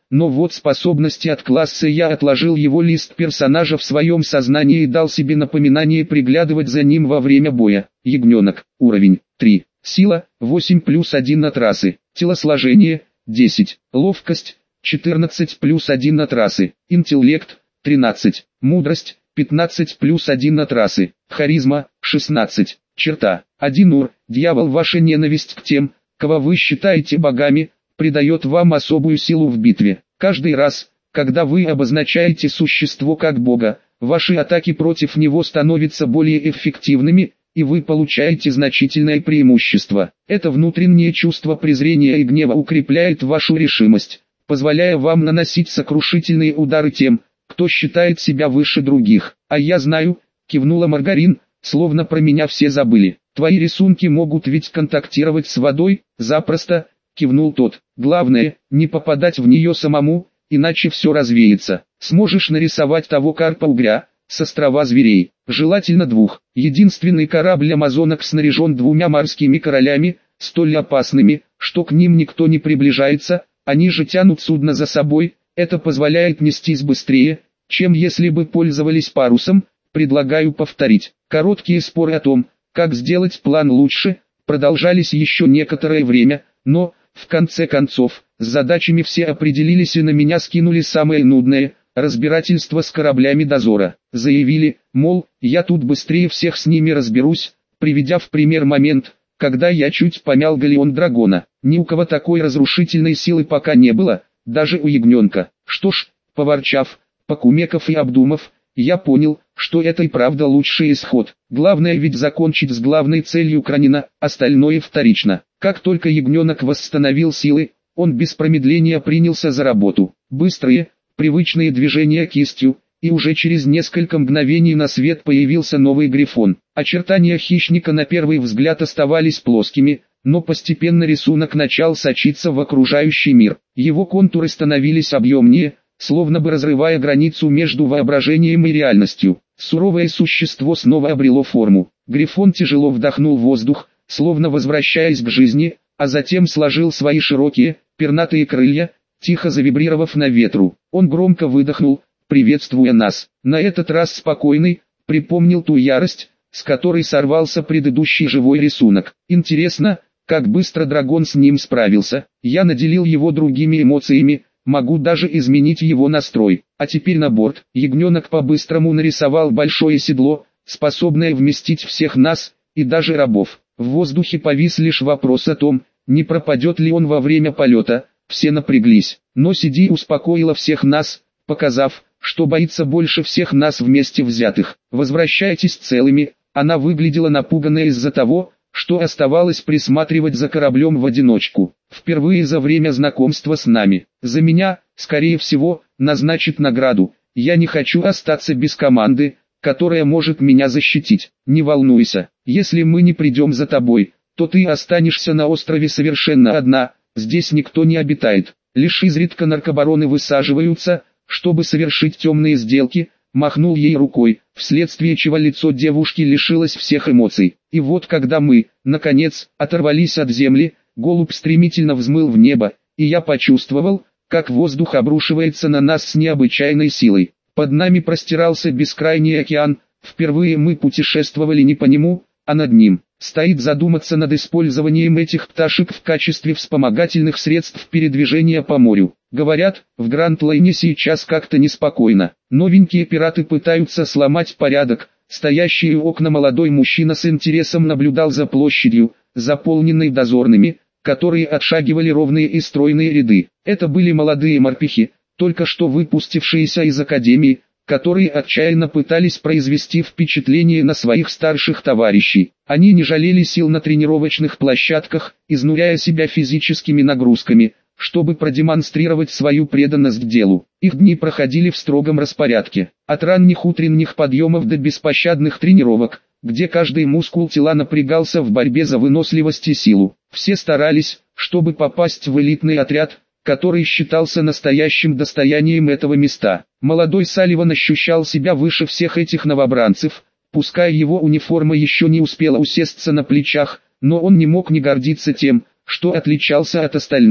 но вот способности от класса я отложил его лист персонажа в своем сознании и дал себе напоминание приглядывать за ним во время боя. Ягненок, уровень три, сила восемь плюс один от расы, телосложение десять, ловкость четырнадцать плюс один от расы, интеллект тринадцать, мудрость пятнадцать плюс один от расы, харизма шестнадцать, черта один ур. Дьявол, ваша ненависть к тем, кого вы считаете богами, придает вам особую силу в битве. Каждый раз, когда вы обозначаете существо как бога, ваши атаки против него становятся более эффективными, и вы получаете значительное преимущество. Это внутреннее чувство презрения и гнева укрепляет вашу решимость, позволяя вам наносить сокрушительные удары тем, кто считает себя выше других. А я знаю, кивнула Маргарин, словно про меня все забыли. Твои рисунки могут ведь контактировать с водой, запросто, кивнул тот. Главное, не попадать в нее самому, иначе все развеется. Сможешь нарисовать того карпа-угря, с острова зверей, желательно двух. Единственный корабль амазонок снаряжен двумя морскими королями, столь опасными, что к ним никто не приближается, они же тянут судно за собой, это позволяет нестись быстрее, чем если бы пользовались парусом. Предлагаю повторить. Короткие споры о том, как сделать план лучше, продолжались еще некоторое время, но, в конце концов, с задачами все определились и на меня скинули самое нудное – разбирательство с кораблями дозора. Заявили, мол, я тут быстрее всех с ними разберусь, приведя в пример момент, когда я чуть помял галеон дракона. Ни у кого такой разрушительной силы пока не было, даже у ягненка. Что ж, поворчав, покумекав и обдумав, я понял, что это и правда лучший исход. Главное ведь закончить с главной целью Кранина, остальное вторично. Как только ягненок восстановил силы, он без промедления принялся за работу. Быстрые, привычные движения кистью, и уже через несколько мгновений на свет появился новый грифон. Очертания хищника на первый взгляд оставались плоскими, но постепенно рисунок начал сочиться в окружающий мир. Его контуры становились объемнее, словно бы разрывая границу между воображением и реальностью. Суровое существо снова обрело форму. Грифон тяжело вдохнул воздух, словно возвращаясь к жизни, а затем сложил свои широкие, пернатые крылья, тихо завибрировав на ветру. Он громко выдохнул, приветствуя нас. На этот раз спокойный, припомнил ту ярость, с которой сорвался предыдущий живой рисунок. Интересно, как быстро дракон с ним справился. Я наделил его другими эмоциями, могу даже изменить его настрой. А теперь на борт. Ягненок по-быстрому нарисовал большое седло, способное вместить всех нас, и даже рабов. В воздухе повис лишь вопрос о том, не пропадет ли он во время полета. Все напряглись, но Сиди успокоила всех нас, показав, что боится больше всех нас вместе взятых. Возвращайтесь целыми. Она выглядела напуганной из-за того, что оставалось присматривать за кораблем в одиночку. Впервые за время знакомства с нами. За меня, скорее всего, назначит награду. Я не хочу остаться без команды, которая может меня защитить. Не волнуйся, если мы не придем за тобой, то ты останешься на острове совершенно одна. Здесь никто не обитает. Лишь изредка наркобароны высаживаются, чтобы совершить темные сделки. Махнул ей рукой, вследствие чего лицо девушки лишилось всех эмоций. И вот когда мы, наконец, оторвались от земли, голубь стремительно взмыл в небо, и я почувствовал, как воздух обрушивается на нас с необычайной силой. Под нами простирался бескрайний океан, впервые мы путешествовали не по нему, а над ним. Стоит задуматься над использованием этих пташек в качестве вспомогательных средств передвижения по морю. Говорят, в Гранд-Лайне сейчас как-то неспокойно. Новенькие пираты пытаются сломать порядок. Стоящий у окна молодой мужчина с интересом наблюдал за площадью, заполненной дозорными, которые отшагивали ровные и стройные ряды. Это были молодые морпехи, только что выпустившиеся из академии, которые отчаянно пытались произвести впечатление на своих старших товарищей. Они не жалели сил на тренировочных площадках, изнуряя себя физическими нагрузками, чтобы продемонстрировать свою преданность делу. Их дни проходили в строгом распорядке, от ранних утренних подъемов до беспощадных тренировок, где каждый мускул тела напрягался в борьбе за выносливость и силу. Все старались, чтобы попасть в элитный отряд, который считался настоящим достоянием этого места. Молодой Салливан ощущал себя выше всех этих новобранцев, пускай его униформа еще не успела усесться на плечах, но он не мог не гордиться тем, что отличался от остальных.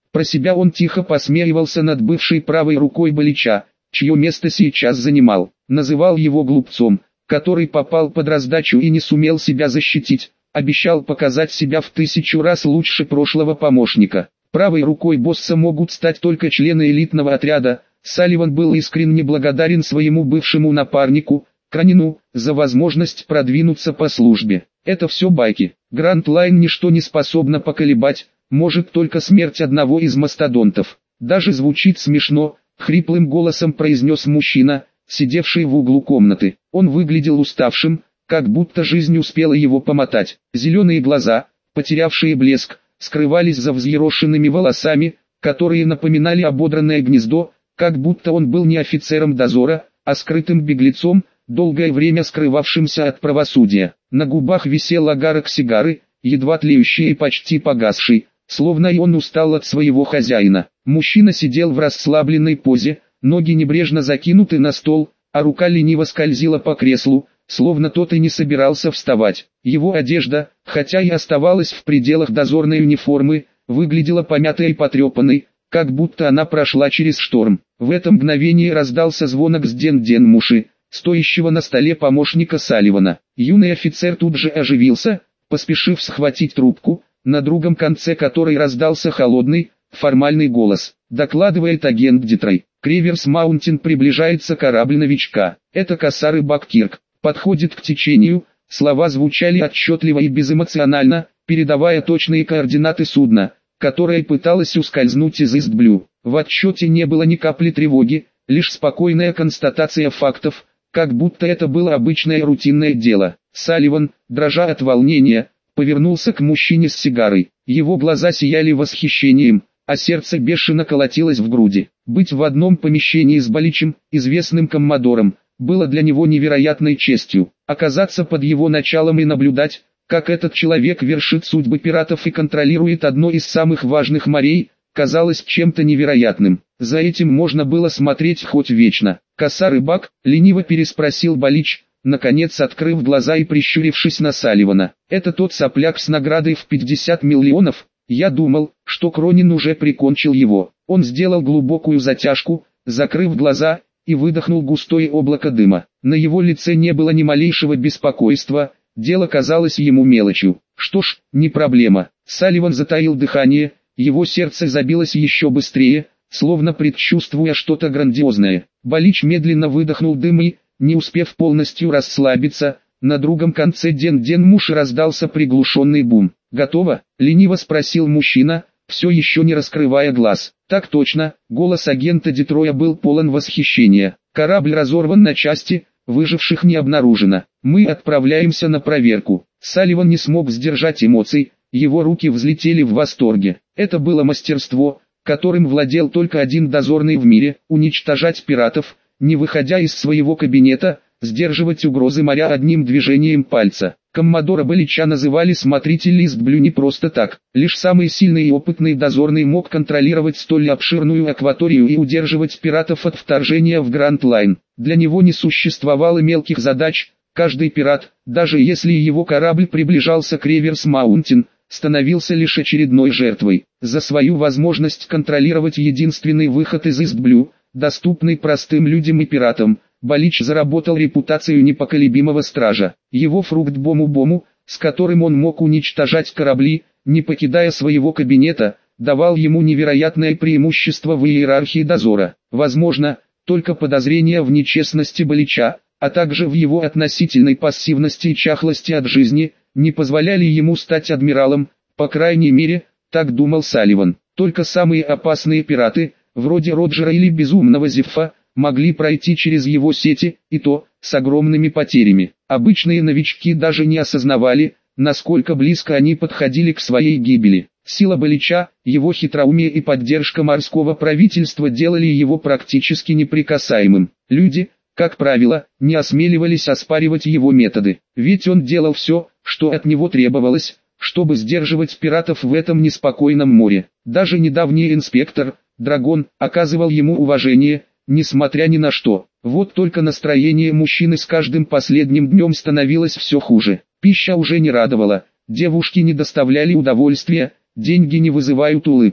Про себя он тихо посмеивался над бывшей правой рукой Балича, чье место сейчас занимал. Называл его глупцом, который попал под раздачу и не сумел себя защитить. Обещал показать себя в тысячу раз лучше прошлого помощника. Правой рукой босса могут стать только члены элитного отряда. Салливан был искренне благодарен своему бывшему напарнику, Кранину, за возможность продвинуться по службе. Это все байки. Гранд Лайн ничто не способно поколебать, может только смерть одного из мастодонтов. Даже звучит смешно, хриплым голосом произнес мужчина, сидевший в углу комнаты. Он выглядел уставшим, как будто жизнь успела его помотать. Зеленые глаза, потерявшие блеск, скрывались за взъерошенными волосами, которые напоминали ободранное гнездо, как будто он был не офицером дозора, а скрытым беглецом, долгое время скрывавшимся от правосудия. На губах висел огарок сигары, едва тлеющий и почти погасший, словно и он устал от своего хозяина. Мужчина сидел в расслабленной позе, ноги небрежно закинуты на стол, а рука лениво скользила по креслу, словно тот и не собирался вставать. Его одежда, хотя и оставалась в пределах дозорной униформы, выглядела помятой и потрепанной, как будто она прошла через шторм. В это мгновение раздался звонок с Ден-Ден-Муши, стоящего на столе помощника Салливана. Юный офицер тут же оживился, поспешив схватить трубку, на другом конце которой раздался холодный, формальный голос. Докладывает агент Дитрой. Креверс Маунтин приближается корабль новичка. Это Кассары Баккирк. Подходит к течению. Слова звучали отчетливо и безэмоционально, передавая точные координаты судна, которое пыталось ускользнуть из Ист-Блю. В отчете не было ни капли тревоги, лишь спокойная констатация фактов, как будто это было обычное рутинное дело. Салливан, дрожа от волнения, повернулся к мужчине с сигарой. Его глаза сияли восхищением, а сердце бешено колотилось в груди. Быть в одном помещении с Баличем, известным коммодором, было для него невероятной честью. Оказаться под его началом и наблюдать, как этот человек вершит судьбы пиратов и контролирует одно из самых важных морей, казалось чем-то невероятным. За этим можно было смотреть хоть вечно. «Кассар и Бак?» — лениво переспросил Балич, наконец открыв глаза и прищурившись на Салливана. «Это тот сопляк с наградой в пятьдесят миллионов? Я думал, что Кронин уже прикончил его». Он сделал глубокую затяжку, закрыв глаза, и выдохнул густое облако дыма. На его лице не было ни малейшего беспокойства, дело казалось ему мелочью. Что ж, не проблема. Салливан затаил дыхание, его сердце забилось еще быстрее, словно предчувствуя что-то грандиозное. Балич медленно выдохнул дым и, не успев полностью расслабиться, на другом конце Ден-Ден-Муши раздался приглушенный бум. «Готово?» — лениво спросил мужчина, все еще не раскрывая глаз. «Так точно», — голос агента Дитроя был полон восхищения. «Корабль разорван на части, выживших не обнаружено. Мы отправляемся на проверку». Салливан не смог сдержать эмоций, его руки взлетели в восторге. Это было мастерство, которым владел только один дозорный в мире: уничтожать пиратов, не выходя из своего кабинета, сдерживать угрозы моря одним движением пальца. Коммодора Балича называли смотритель Ист-Блю не просто так. Лишь самый сильный и опытный дозорный мог контролировать столь обширную акваторию и удерживать пиратов от вторжения в Гранд Лайн. Для него не существовало мелких задач. Каждый пират, даже если его корабль приближался к Креверс Маунтин, становился лишь очередной жертвой. За свою возможность контролировать единственный выход из Ист-Блю, доступный простым людям и пиратам, Балич заработал репутацию непоколебимого стража. Его фрукт Бому-Бому, с которым он мог уничтожать корабли, не покидая своего кабинета, давал ему невероятное преимущество в иерархии дозора. Возможно, только подозрения в нечестности Балича, а также в его относительной пассивности и чахлости от жизни, не позволяли ему стать адмиралом, по крайней мере, так думал Салливан. Только самые опасные пираты, вроде Роджера или Безумного Зефа, могли пройти через его сети, и то, с огромными потерями. Обычные новички даже не осознавали, насколько близко они подходили к своей гибели. Сила Балича, его хитроумие и поддержка морского правительства делали его практически неприкасаемым. Люди, как правило, не осмеливались оспаривать его методы, ведь он делал все, что от него требовалось, чтобы сдерживать пиратов в этом неспокойном море. Даже недавний инспектор, Драгон, оказывал ему уважение, несмотря ни на что. Вот только настроение мужчины с каждым последним днем становилось все хуже. Пища уже не радовала, девушки не доставляли удовольствия, деньги не вызывают улыбку.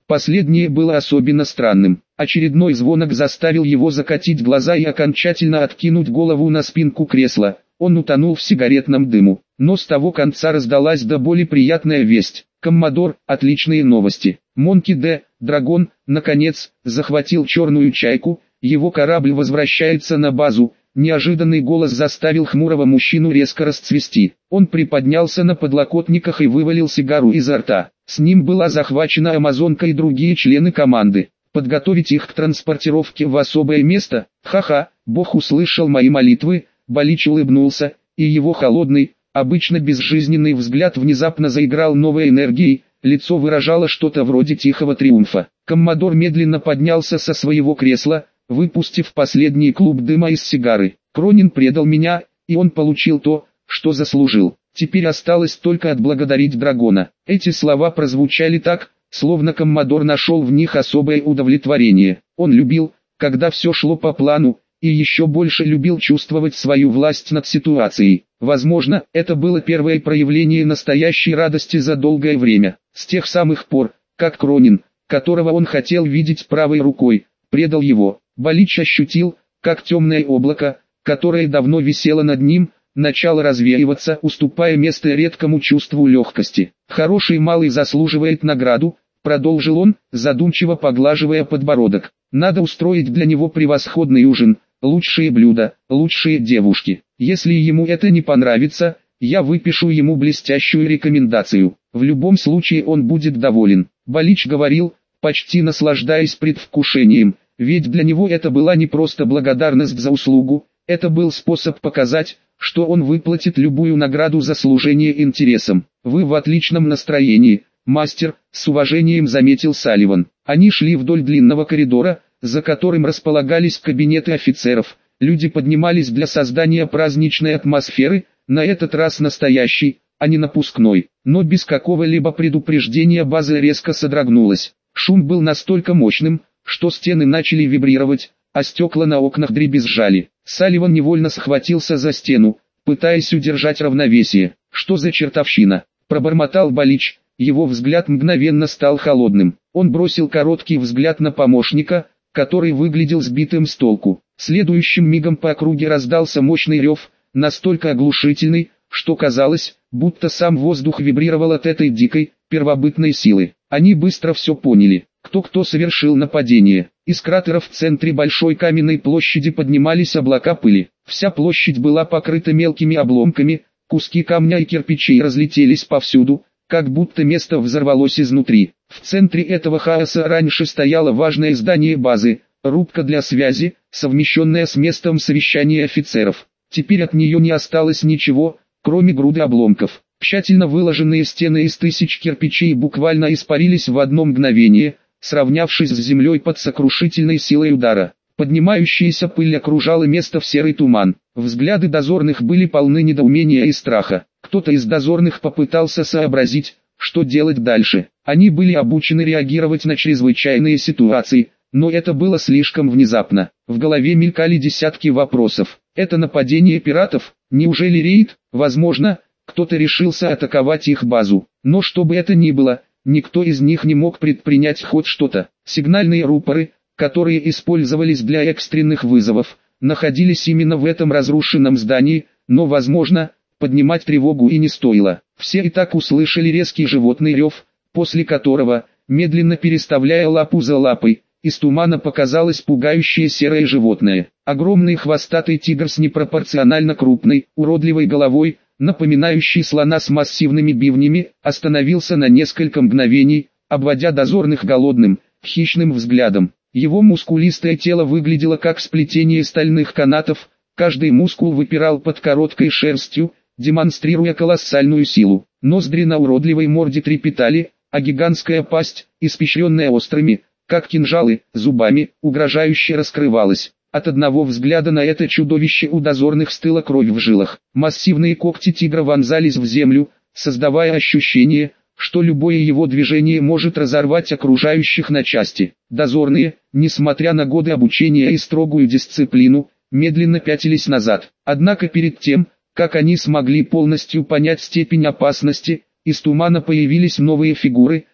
Последнее было особенно странным. Очередной звонок заставил его закатить глаза и окончательно откинуть голову на спинку кресла. Он утонул в сигаретном дыму. Но с того конца раздалась до боли приятная весть. «Коммодор, отличные новости. Монки Д. Драгон, наконец, захватил черную чайку, его корабль возвращается на базу». Неожиданный голос заставил хмурого мужчину резко расцвести. Он приподнялся на подлокотниках и вывалил сигару изо рта. С ним была захвачена амазонка и другие члены команды. Подготовить их к транспортировке в особое место? Ха-ха, Бог услышал мои молитвы. Балич улыбнулся, и его холодный, обычно безжизненный взгляд внезапно заиграл новой энергией. Лицо выражало что-то вроде тихого триумфа. Коммодор медленно поднялся со своего кресла, выпустив последний клуб дыма из сигары. Кронин предал меня, и он получил то, что заслужил. Теперь осталось только отблагодарить Драгона. Эти слова прозвучали так, словно Коммодор нашел в них особое удовлетворение. Он любил, когда все шло по плану, и еще больше любил чувствовать свою власть над ситуацией. Возможно, это было первое проявление настоящей радости за долгое время. С тех самых пор, как Кронин, которого он хотел видеть правой рукой, предал его. Балич ощутил, как темное облако, которое давно висело над ним, начало развеиваться, уступая место редкому чувству легкости. «Хороший малый заслуживает награду», — продолжил он, задумчиво поглаживая подбородок. «Надо устроить для него превосходный ужин, лучшие блюда, лучшие девушки. Если ему это не понравится, я выпишу ему блестящую рекомендацию. В любом случае он будет доволен». Балич говорил, почти наслаждаясь предвкушением. Ведь для него это была не просто благодарность за услугу, это был способ показать, что он выплатит любую награду за служение интересам. «Вы в отличном настроении, мастер», — с уважением заметил Салливан. Они шли вдоль длинного коридора, за которым располагались кабинеты офицеров. Люди поднимались для создания праздничной атмосферы, на этот раз настоящей, а не напускной. Но без какого-либо предупреждения база резко содрогнулась. Шум был настолько мощным, что стены начали вибрировать, а стекла на окнах дребезжали. Салливан невольно схватился за стену, пытаясь удержать равновесие. «Что за чертовщина?» – пробормотал Балич, его взгляд мгновенно стал холодным. Он бросил короткий взгляд на помощника, который выглядел сбитым с толку. Следующим мигом по округе раздался мощный рев, настолько оглушительный, что казалось, будто сам воздух вибрировал от этой дикой, первобытной силы. Они быстро все поняли. Кто-кто совершил нападение. Из кратера в центре большой каменной площади поднимались облака пыли. Вся площадь была покрыта мелкими обломками, куски камня и кирпичей разлетелись повсюду, как будто место взорвалось изнутри. В центре этого хаоса раньше стояло важное здание базы, рубка для связи, совмещенная с местом совещания офицеров. Теперь от нее не осталось ничего, кроме груды обломков. Тщательно выложенные стены из тысяч кирпичей буквально испарились в одно мгновение, сравнявшись с землей под сокрушительной силой удара. Поднимающаяся пыль окружала место в серый туман. Взгляды дозорных были полны недоумения и страха. Кто-то из дозорных попытался сообразить, что делать дальше. Они были обучены реагировать на чрезвычайные ситуации, но это было слишком внезапно. В голове мелькали десятки вопросов. Это нападение пиратов? Неужели рейд? Возможно, кто-то решился атаковать их базу. Но что бы это ни было, никто из них не мог предпринять хоть что-то. Сигнальные рупоры, которые использовались для экстренных вызовов, находились именно в этом разрушенном здании, но, возможно, поднимать тревогу и не стоило. Все и так услышали резкий животный рев, после которого, медленно переставляя лапу за лапой, из тумана показалось пугающее серое животное. Огромный хвостатый тигр с непропорционально крупной, уродливой головой, напоминающий слона с массивными бивнями, остановился на несколько мгновений, обводя дозорных голодным, хищным взглядом. Его мускулистое тело выглядело как сплетение стальных канатов, каждый мускул выпирал под короткой шерстью, демонстрируя колоссальную силу. Ноздри на уродливой морде трепетали, а гигантская пасть, испещренная острыми, как кинжалы, зубами, угрожающе раскрывалась. От одного взгляда на это чудовище у дозорных стыла кровь в жилах. Массивные когти тигра вонзались в землю, создавая ощущение, что любое его движение может разорвать окружающих на части. Дозорные, несмотря на годы обучения и строгую дисциплину, медленно пятились назад. Однако перед тем, как они смогли полностью понять степень опасности, из тумана появились новые фигуры,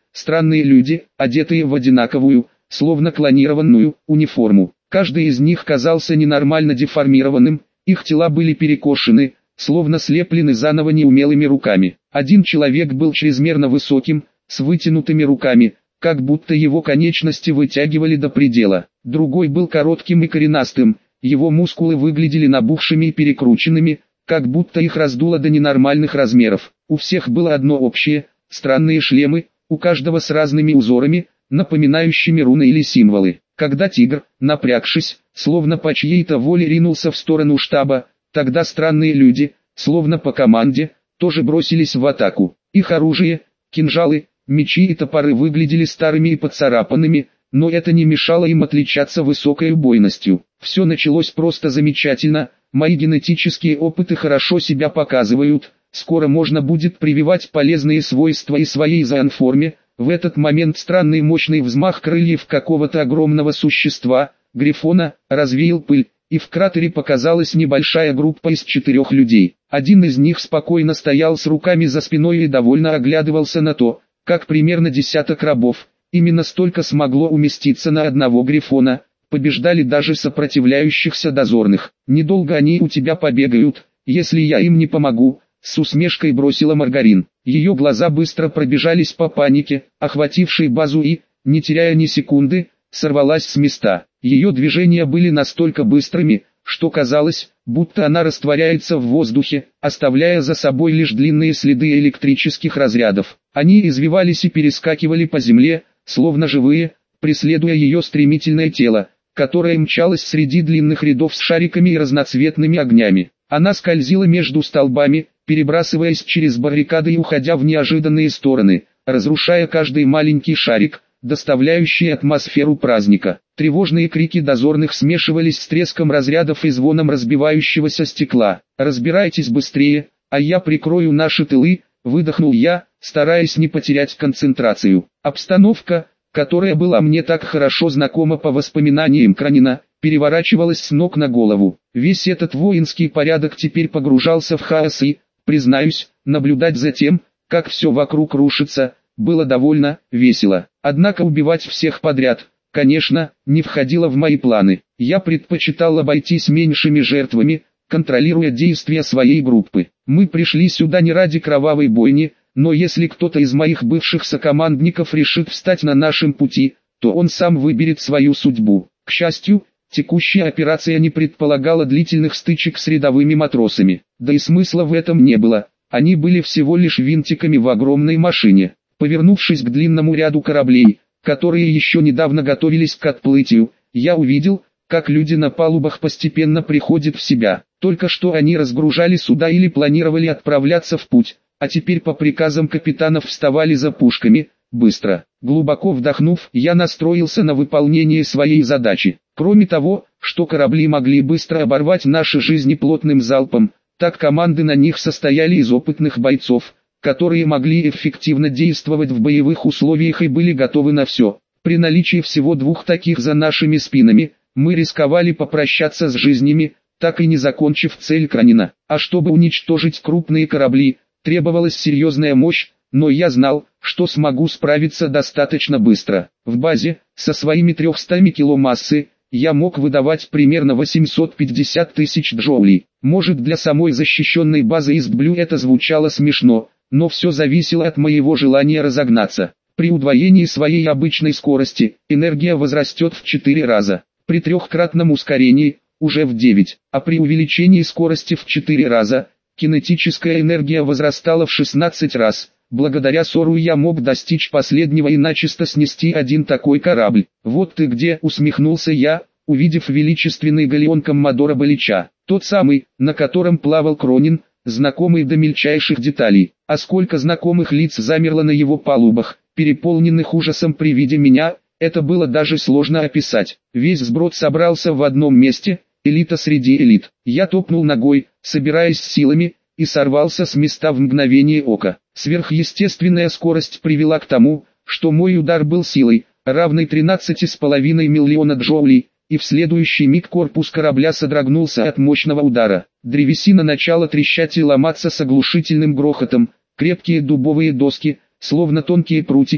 странные люди, одетые в одинаковую, словно клонированную, униформу. Каждый из них казался ненормально деформированным, их тела были перекошены, словно слеплены заново неумелыми руками. Один человек был чрезмерно высоким, с вытянутыми руками, как будто его конечности вытягивали до предела. Другой был коротким и коренастым, его мускулы выглядели набухшими и перекрученными, как будто их раздуло до ненормальных размеров. У всех было одно общее – странные шлемы, у каждого с разными узорами, напоминающими руны или символы. Когда тигр, напрягшись, словно по чьей-то воле ринулся в сторону штаба, тогда странные люди, словно по команде, тоже бросились в атаку. Их оружие, кинжалы, мечи и топоры выглядели старыми и поцарапанными, но это не мешало им отличаться высокой убойностью. Все началось просто замечательно, мои генетические опыты хорошо себя показывают, скоро можно будет прививать полезные свойства и своей зооформе. В этот момент странный мощный взмах крыльев какого-то огромного существа, грифона, развеял пыль, и в кратере показалась небольшая группа из четырех людей. Один из них спокойно стоял с руками за спиной и довольно оглядывался на то, как примерно десяток рабов, именно столько смогло уместиться на одного грифона, побеждали даже сопротивляющихся дозорных. «Недолго они у тебя побегают, если я им не помогу», — с усмешкой бросила Маргарин. Ее глаза быстро пробежались по панике, охватившей базу и, не теряя ни секунды, сорвалась с места. Ее движения были настолько быстрыми, что казалось, будто она растворяется в воздухе, оставляя за собой лишь длинные следы электрических разрядов. Они извивались и перескакивали по земле, словно живые, преследуя ее стремительное тело, которое мчалось среди длинных рядов с шариками и разноцветными огнями. Она скользила между столбами, перебрасываясь через баррикады и уходя в неожиданные стороны, разрушая каждый маленький шарик, доставляющий атмосферу праздника. Тревожные крики дозорных смешивались с треском разрядов и звоном разбивающегося стекла. «Разбирайтесь быстрее, а я прикрою наши тылы», — выдохнул я, стараясь не потерять концентрацию. Обстановка, которая была мне так хорошо знакома по воспоминаниям Кранина, переворачивалась с ног на голову. Весь этот воинский порядок теперь погружался в хаос и, признаюсь, наблюдать за тем, как все вокруг рушится, было довольно весело. Однако убивать всех подряд, конечно, не входило в мои планы. Я предпочитал обойтись меньшими жертвами, контролируя действия своей группы. Мы пришли сюда не ради кровавой бойни, но если кто-то из моих бывших сокомандников решит встать на нашем пути, то он сам выберет свою судьбу. К счастью, текущая операция не предполагала длительных стычек с рядовыми матросами. Да и смысла в этом не было, они были всего лишь винтиками в огромной машине. Повернувшись к длинному ряду кораблей, которые еще недавно готовились к отплытию, я увидел, как люди на палубах постепенно приходят в себя. Только что они разгружали суда или планировали отправляться в путь, а теперь по приказам капитанов вставали за пушками. Быстро, глубоко вдохнув, я настроился на выполнение своей задачи. Кроме того, что корабли могли быстро оборвать наши жизни плотным залпом, так команды на них состояли из опытных бойцов, которые могли эффективно действовать в боевых условиях и были готовы на все. При наличии всего двух таких за нашими спинами, мы рисковали попрощаться с жизнями, так и не закончив цель Кранина. А чтобы уничтожить крупные корабли, требовалась серьезная мощь, но я знал, что смогу справиться достаточно быстро. В базе, со своими трехстами кило массы, я мог выдавать примерно восемьсот пятьдесят тысяч джоулей. Может, для самой защищенной базы Истблю это звучало смешно, но все зависело от моего желания разогнаться. При удвоении своей обычной скорости, энергия возрастет в четыре раза. При трехкратном ускорении, уже в девять, а при увеличении скорости в четыре раза, кинетическая энергия возрастала в шестнадцать раз. Благодаря Сору я мог достичь последнего и начисто снести один такой корабль. «Вот ты где!» — усмехнулся я, увидев величественный галеон коммодора Балича. Тот самый, на котором плавал Кронин, знакомый до мельчайших деталей. А сколько знакомых лиц замерло на его палубах, переполненных ужасом при виде меня, это было даже сложно описать. Весь сброд собрался в одном месте, элита среди элит. Я топнул ногой, собираясь с силами, и сорвался с места в мгновение ока. Сверхъестественная скорость привела к тому, что мой удар был силой, равной тринадцати с половиной миллиона джоулей, и в следующий миг корпус корабля содрогнулся от мощного удара. Древесина начала трещать и ломаться с оглушительным грохотом, крепкие дубовые доски, словно тонкие прутики,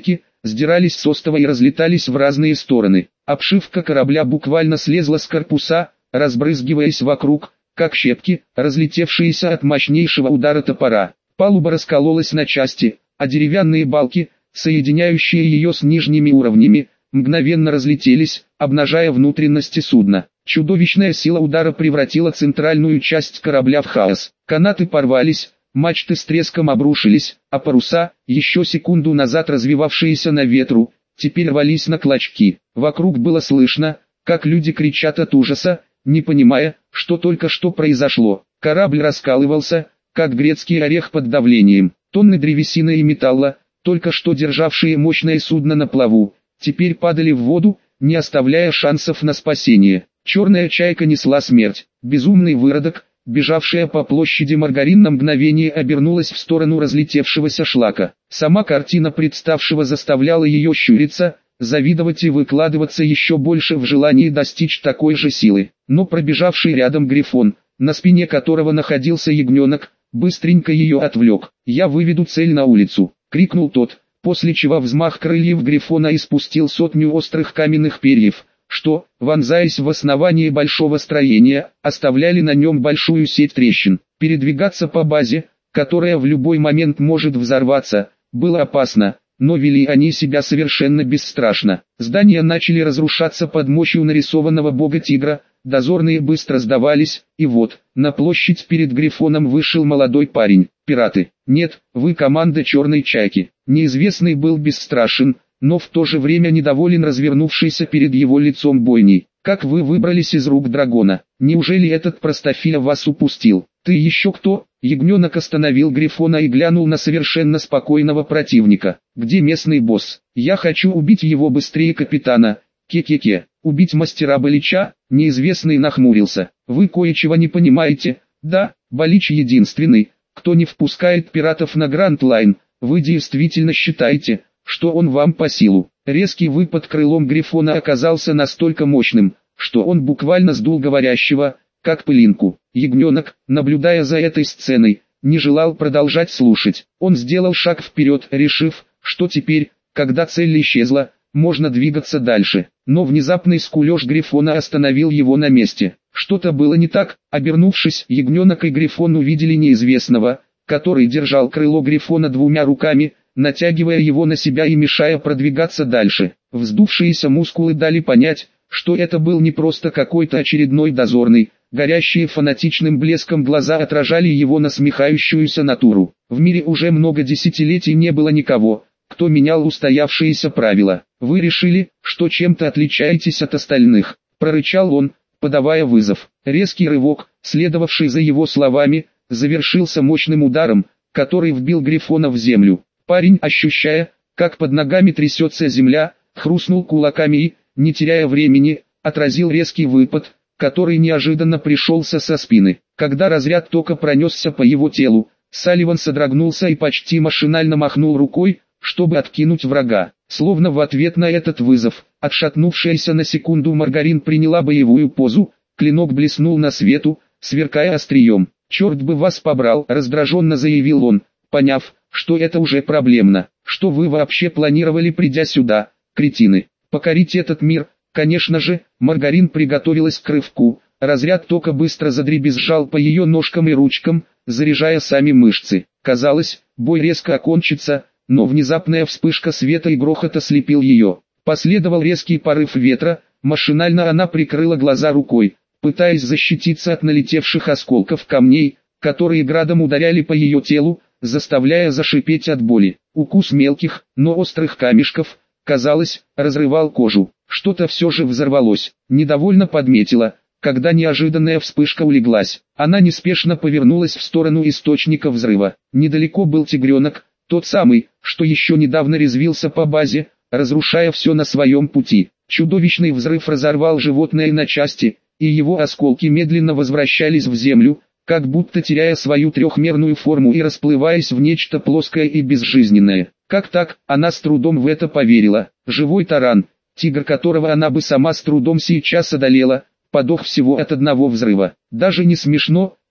сдирались с остова и разлетались в разные стороны. Обшивка корабля буквально слезла с корпуса, разбрызгиваясь вокруг, как щепки, разлетевшиеся от мощнейшего удара топора. Палуба раскололась на части, а деревянные балки, соединяющие ее с нижними уровнями, мгновенно разлетелись, обнажая внутренности судна. Чудовищная сила удара превратила центральную часть корабля в хаос. Канаты порвались, мачты с треском обрушились, а паруса, еще секунду назад развивавшиеся на ветру, теперь рвались на клочки. Вокруг было слышно, как люди кричат от ужаса, не понимая, что только что произошло. Корабль раскалывался, как грецкий орех под давлением. Тонны древесины и металла, только что державшие мощное судно на плаву, теперь падали в воду, не оставляя шансов на спасение. Черная чайка несла смерть. Безумный выродок, бежавшая по площади Маргарин, на мгновение обернулась в сторону разлетевшегося шлака. Сама картина представшего заставляла ее щуриться, завидовать и выкладываться еще больше в желании достичь такой же силы. Но пробежавший рядом грифон, на спине которого находился ягненок, быстренько ее отвлек. «Я выведу цель на улицу», — крикнул тот, после чего взмах крыльев грифона испустил сотню острых каменных перьев, что, вонзаясь в основание большого строения, оставляли на нем большую сеть трещин. Передвигаться по базе, которая в любой момент может взорваться, было опасно, но вели они себя совершенно бесстрашно. Здания начали разрушаться под мощью нарисованного бога-тигра, дозорные быстро сдавались, и вот, на площадь перед грифоном вышел молодой парень. «Пираты, нет, вы команда Черной Чайки». Неизвестный был бесстрашен, но в то же время недоволен развернувшейся перед его лицом бойней. «Как вы выбрались из рук дракона? Неужели этот простофиля вас упустил? Ты еще кто?» Ягненок остановил грифона и глянул на совершенно спокойного противника. «Где местный босс? Я хочу убить его быстрее капитана. Ке-ке-ке. Убить мастера Балича?» Неизвестный нахмурился. «Вы кое-чего не понимаете. Да, Балич единственный, кто не впускает пиратов на Гранд Лайн. Вы действительно считаете, что он вам по силу?» Резкий выпад крылом грифона оказался настолько мощным, что он буквально сдул говорящего, как пылинку. Ягненок, наблюдая за этой сценой, не желал продолжать слушать. Он сделал шаг вперед, решив, что теперь, когда цель исчезла, можно двигаться дальше. Но внезапный скулёж грифона остановил его на месте. Что-то было не так. Обернувшись, ягненок и грифон увидели неизвестного, который держал крыло грифона двумя руками, натягивая его на себя и мешая продвигаться дальше. Вздувшиеся мускулы дали понять, что это был не просто какой-то очередной дозорный. Горящие фанатичным блеском глаза отражали его насмехающуюся натуру. В мире уже много десятилетий не было никого, кто менял устоявшиеся правила. «Вы решили, что чем-то отличаетесь от остальных», — прорычал он, подавая вызов. Резкий рывок, следовавший за его словами, завершился мощным ударом, который вбил грифона в землю. Парень, ощущая, как под ногами трясется земля, хрустнул кулаками и, не теряя времени, отразил резкий выпад, который неожиданно пришелся со спины. Когда разряд тока пронесся по его телу, Салливан содрогнулся и почти машинально махнул рукой, чтобы откинуть врага. Словно в ответ на этот вызов, отшатнувшаяся на секунду Маргарин приняла боевую позу, клинок блеснул на свету, сверкая острием. «Черт бы вас побрал», — раздраженно заявил он, поняв, что это уже проблемно. «Что вы вообще планировали, придя сюда, кретины? Покорить этот мир?» Конечно же, Маргарин приготовилась к рывку. Разряд тока быстро задребезжал по ее ножкам и ручкам, заряжая сами мышцы. Казалось, бой резко окончится, но внезапная вспышка света и грохот ослепил ее. Последовал резкий порыв ветра, машинально она прикрыла глаза рукой, пытаясь защититься от налетевших осколков камней, которые градом ударяли по ее телу, заставляя зашипеть от боли. Укус мелких, но острых камешков, казалось, разрывал кожу. Что-то все же взорвалось, недовольно подметила, когда неожиданная вспышка улеглась. Она неспешно повернулась в сторону источника взрыва. Недалеко был тигренок, тот самый, что еще недавно резвился по базе, разрушая все на своем пути. Чудовищный взрыв разорвал животное на части, и его осколки медленно возвращались в землю, как будто теряя свою трехмерную форму и расплываясь в нечто плоское и безжизненное. Как так, она с трудом в это поверила. Живой таран, тигр которого она бы сама с трудом сейчас одолела, подох всего от одного взрыва. Даже не смешно,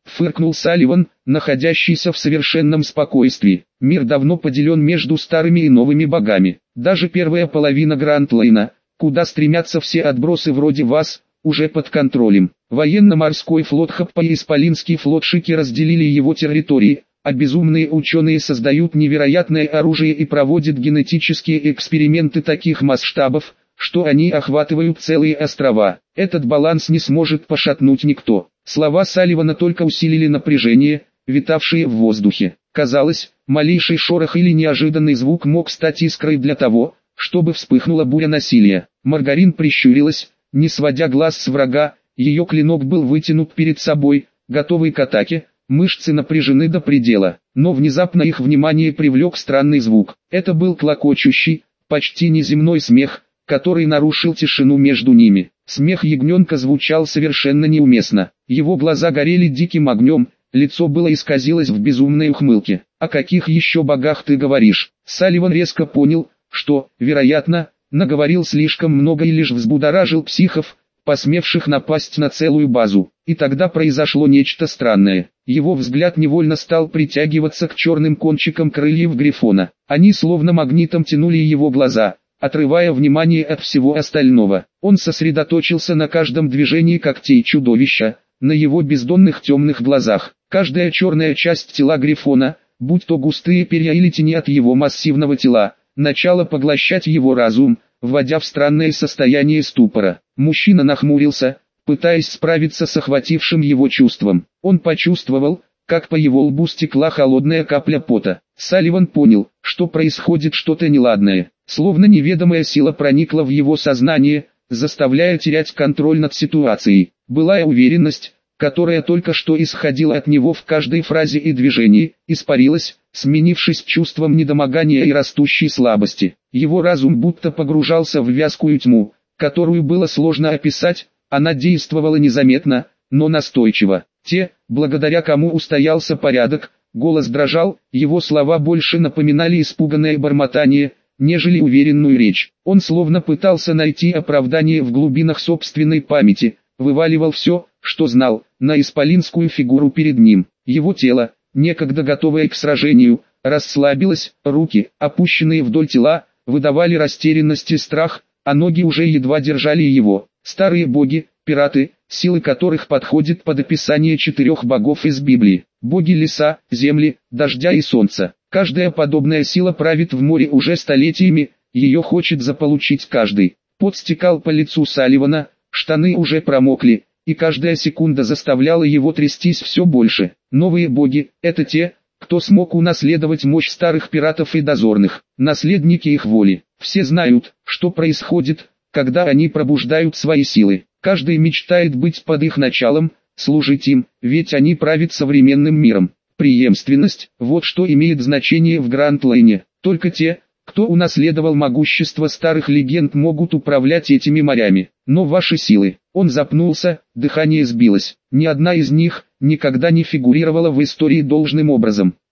фыркнул Салливан, находящийся в совершенном спокойствии. Мир давно поделен между старыми и новыми богами. Даже первая половина Гранд-Лайна, куда стремятся все отбросы вроде вас, уже под контролем. Военно-морской флот Хаппа и Исполинский флот Шики разделили его территории, а безумные ученые создают невероятное оружие и проводят генетические эксперименты таких масштабов, что они охватывают целые острова. Этот баланс не сможет пошатнуть никто. Слова Салливана только усилили напряжение, витавшее в воздухе. Казалось, малейший шорох или неожиданный звук мог стать искрой для того, чтобы вспыхнула буря насилия. Маргарин прищурилась, не сводя глаз с врага, ее клинок был вытянут перед собой, готовый к атаке, мышцы напряжены до предела. Но внезапно их внимание привлек странный звук. Это был клокочущий, почти неземной смех, который нарушил тишину между ними. Смех ягненка звучал совершенно неуместно. Его глаза горели диким огнем, лицо было исказилось в безумной ухмылке. «О каких еще богах ты говоришь?» Салливан резко понял, что, вероятно, наговорил слишком много и лишь взбудоражил психов, посмевших напасть на целую базу. И тогда произошло нечто странное. Его взгляд невольно стал притягиваться к черным кончикам крыльев Грифона. Они словно магнитом тянули его глаза, отрывая внимание от всего остального. Он сосредоточился на каждом движении когтей чудовища, на его бездонных темных глазах. Каждая черная часть тела Грифона, будь то густые перья или тени от его массивного тела, начала поглощать его разум, вводя в странное состояние ступора. Мужчина нахмурился, пытаясь справиться с охватившим его чувством. Он почувствовал, как по его лбу стекла холодная капля пота. Салливан понял, что происходит что-то неладное. Словно неведомая сила проникла в его сознание, заставляя терять контроль над ситуацией. Былая уверенность, которая только что исходила от него в каждой фразе и движении, испарилась, сменившись чувством недомогания и растущей слабости. Его разум будто погружался в вязкую тьму, которую было сложно описать, она действовала незаметно, но настойчиво. Те, благодаря кому устоялся порядок, голос дрожал, его слова больше напоминали испуганное бормотание, нежели уверенную речь. Он словно пытался найти оправдание в глубинах собственной памяти, вываливал все, что знал, на исполинскую фигуру перед ним. Его тело, некогда готовое к сражению, расслабилось, руки, опущенные вдоль тела, выдавали растерянность и страх, а ноги уже едва держали его. Старые боги, пираты, силы которых подходят под описание четырех богов из Библии. Боги леса, земли, дождя и солнца. Каждая подобная сила правит в море уже столетиями, ее хочет заполучить каждый. Пот стекал по лицу Салливана, штаны уже промокли, и каждая секунда заставляла его трястись все больше. Новые боги – это те, кто смог унаследовать мощь старых пиратов и дозорных, наследники их воли. Все знают, что происходит, когда они пробуждают свои силы. Каждый мечтает быть под их началом, служить им, ведь они правят современным миром. Преемственность – вот что имеет значение в Гранд-Лайне. Только те, кто унаследовал могущество старых легенд, могут управлять этими морями. Но ваши силы. Он запнулся, дыхание сбилось. Ни одна из них никогда не фигурировала в истории должным образом.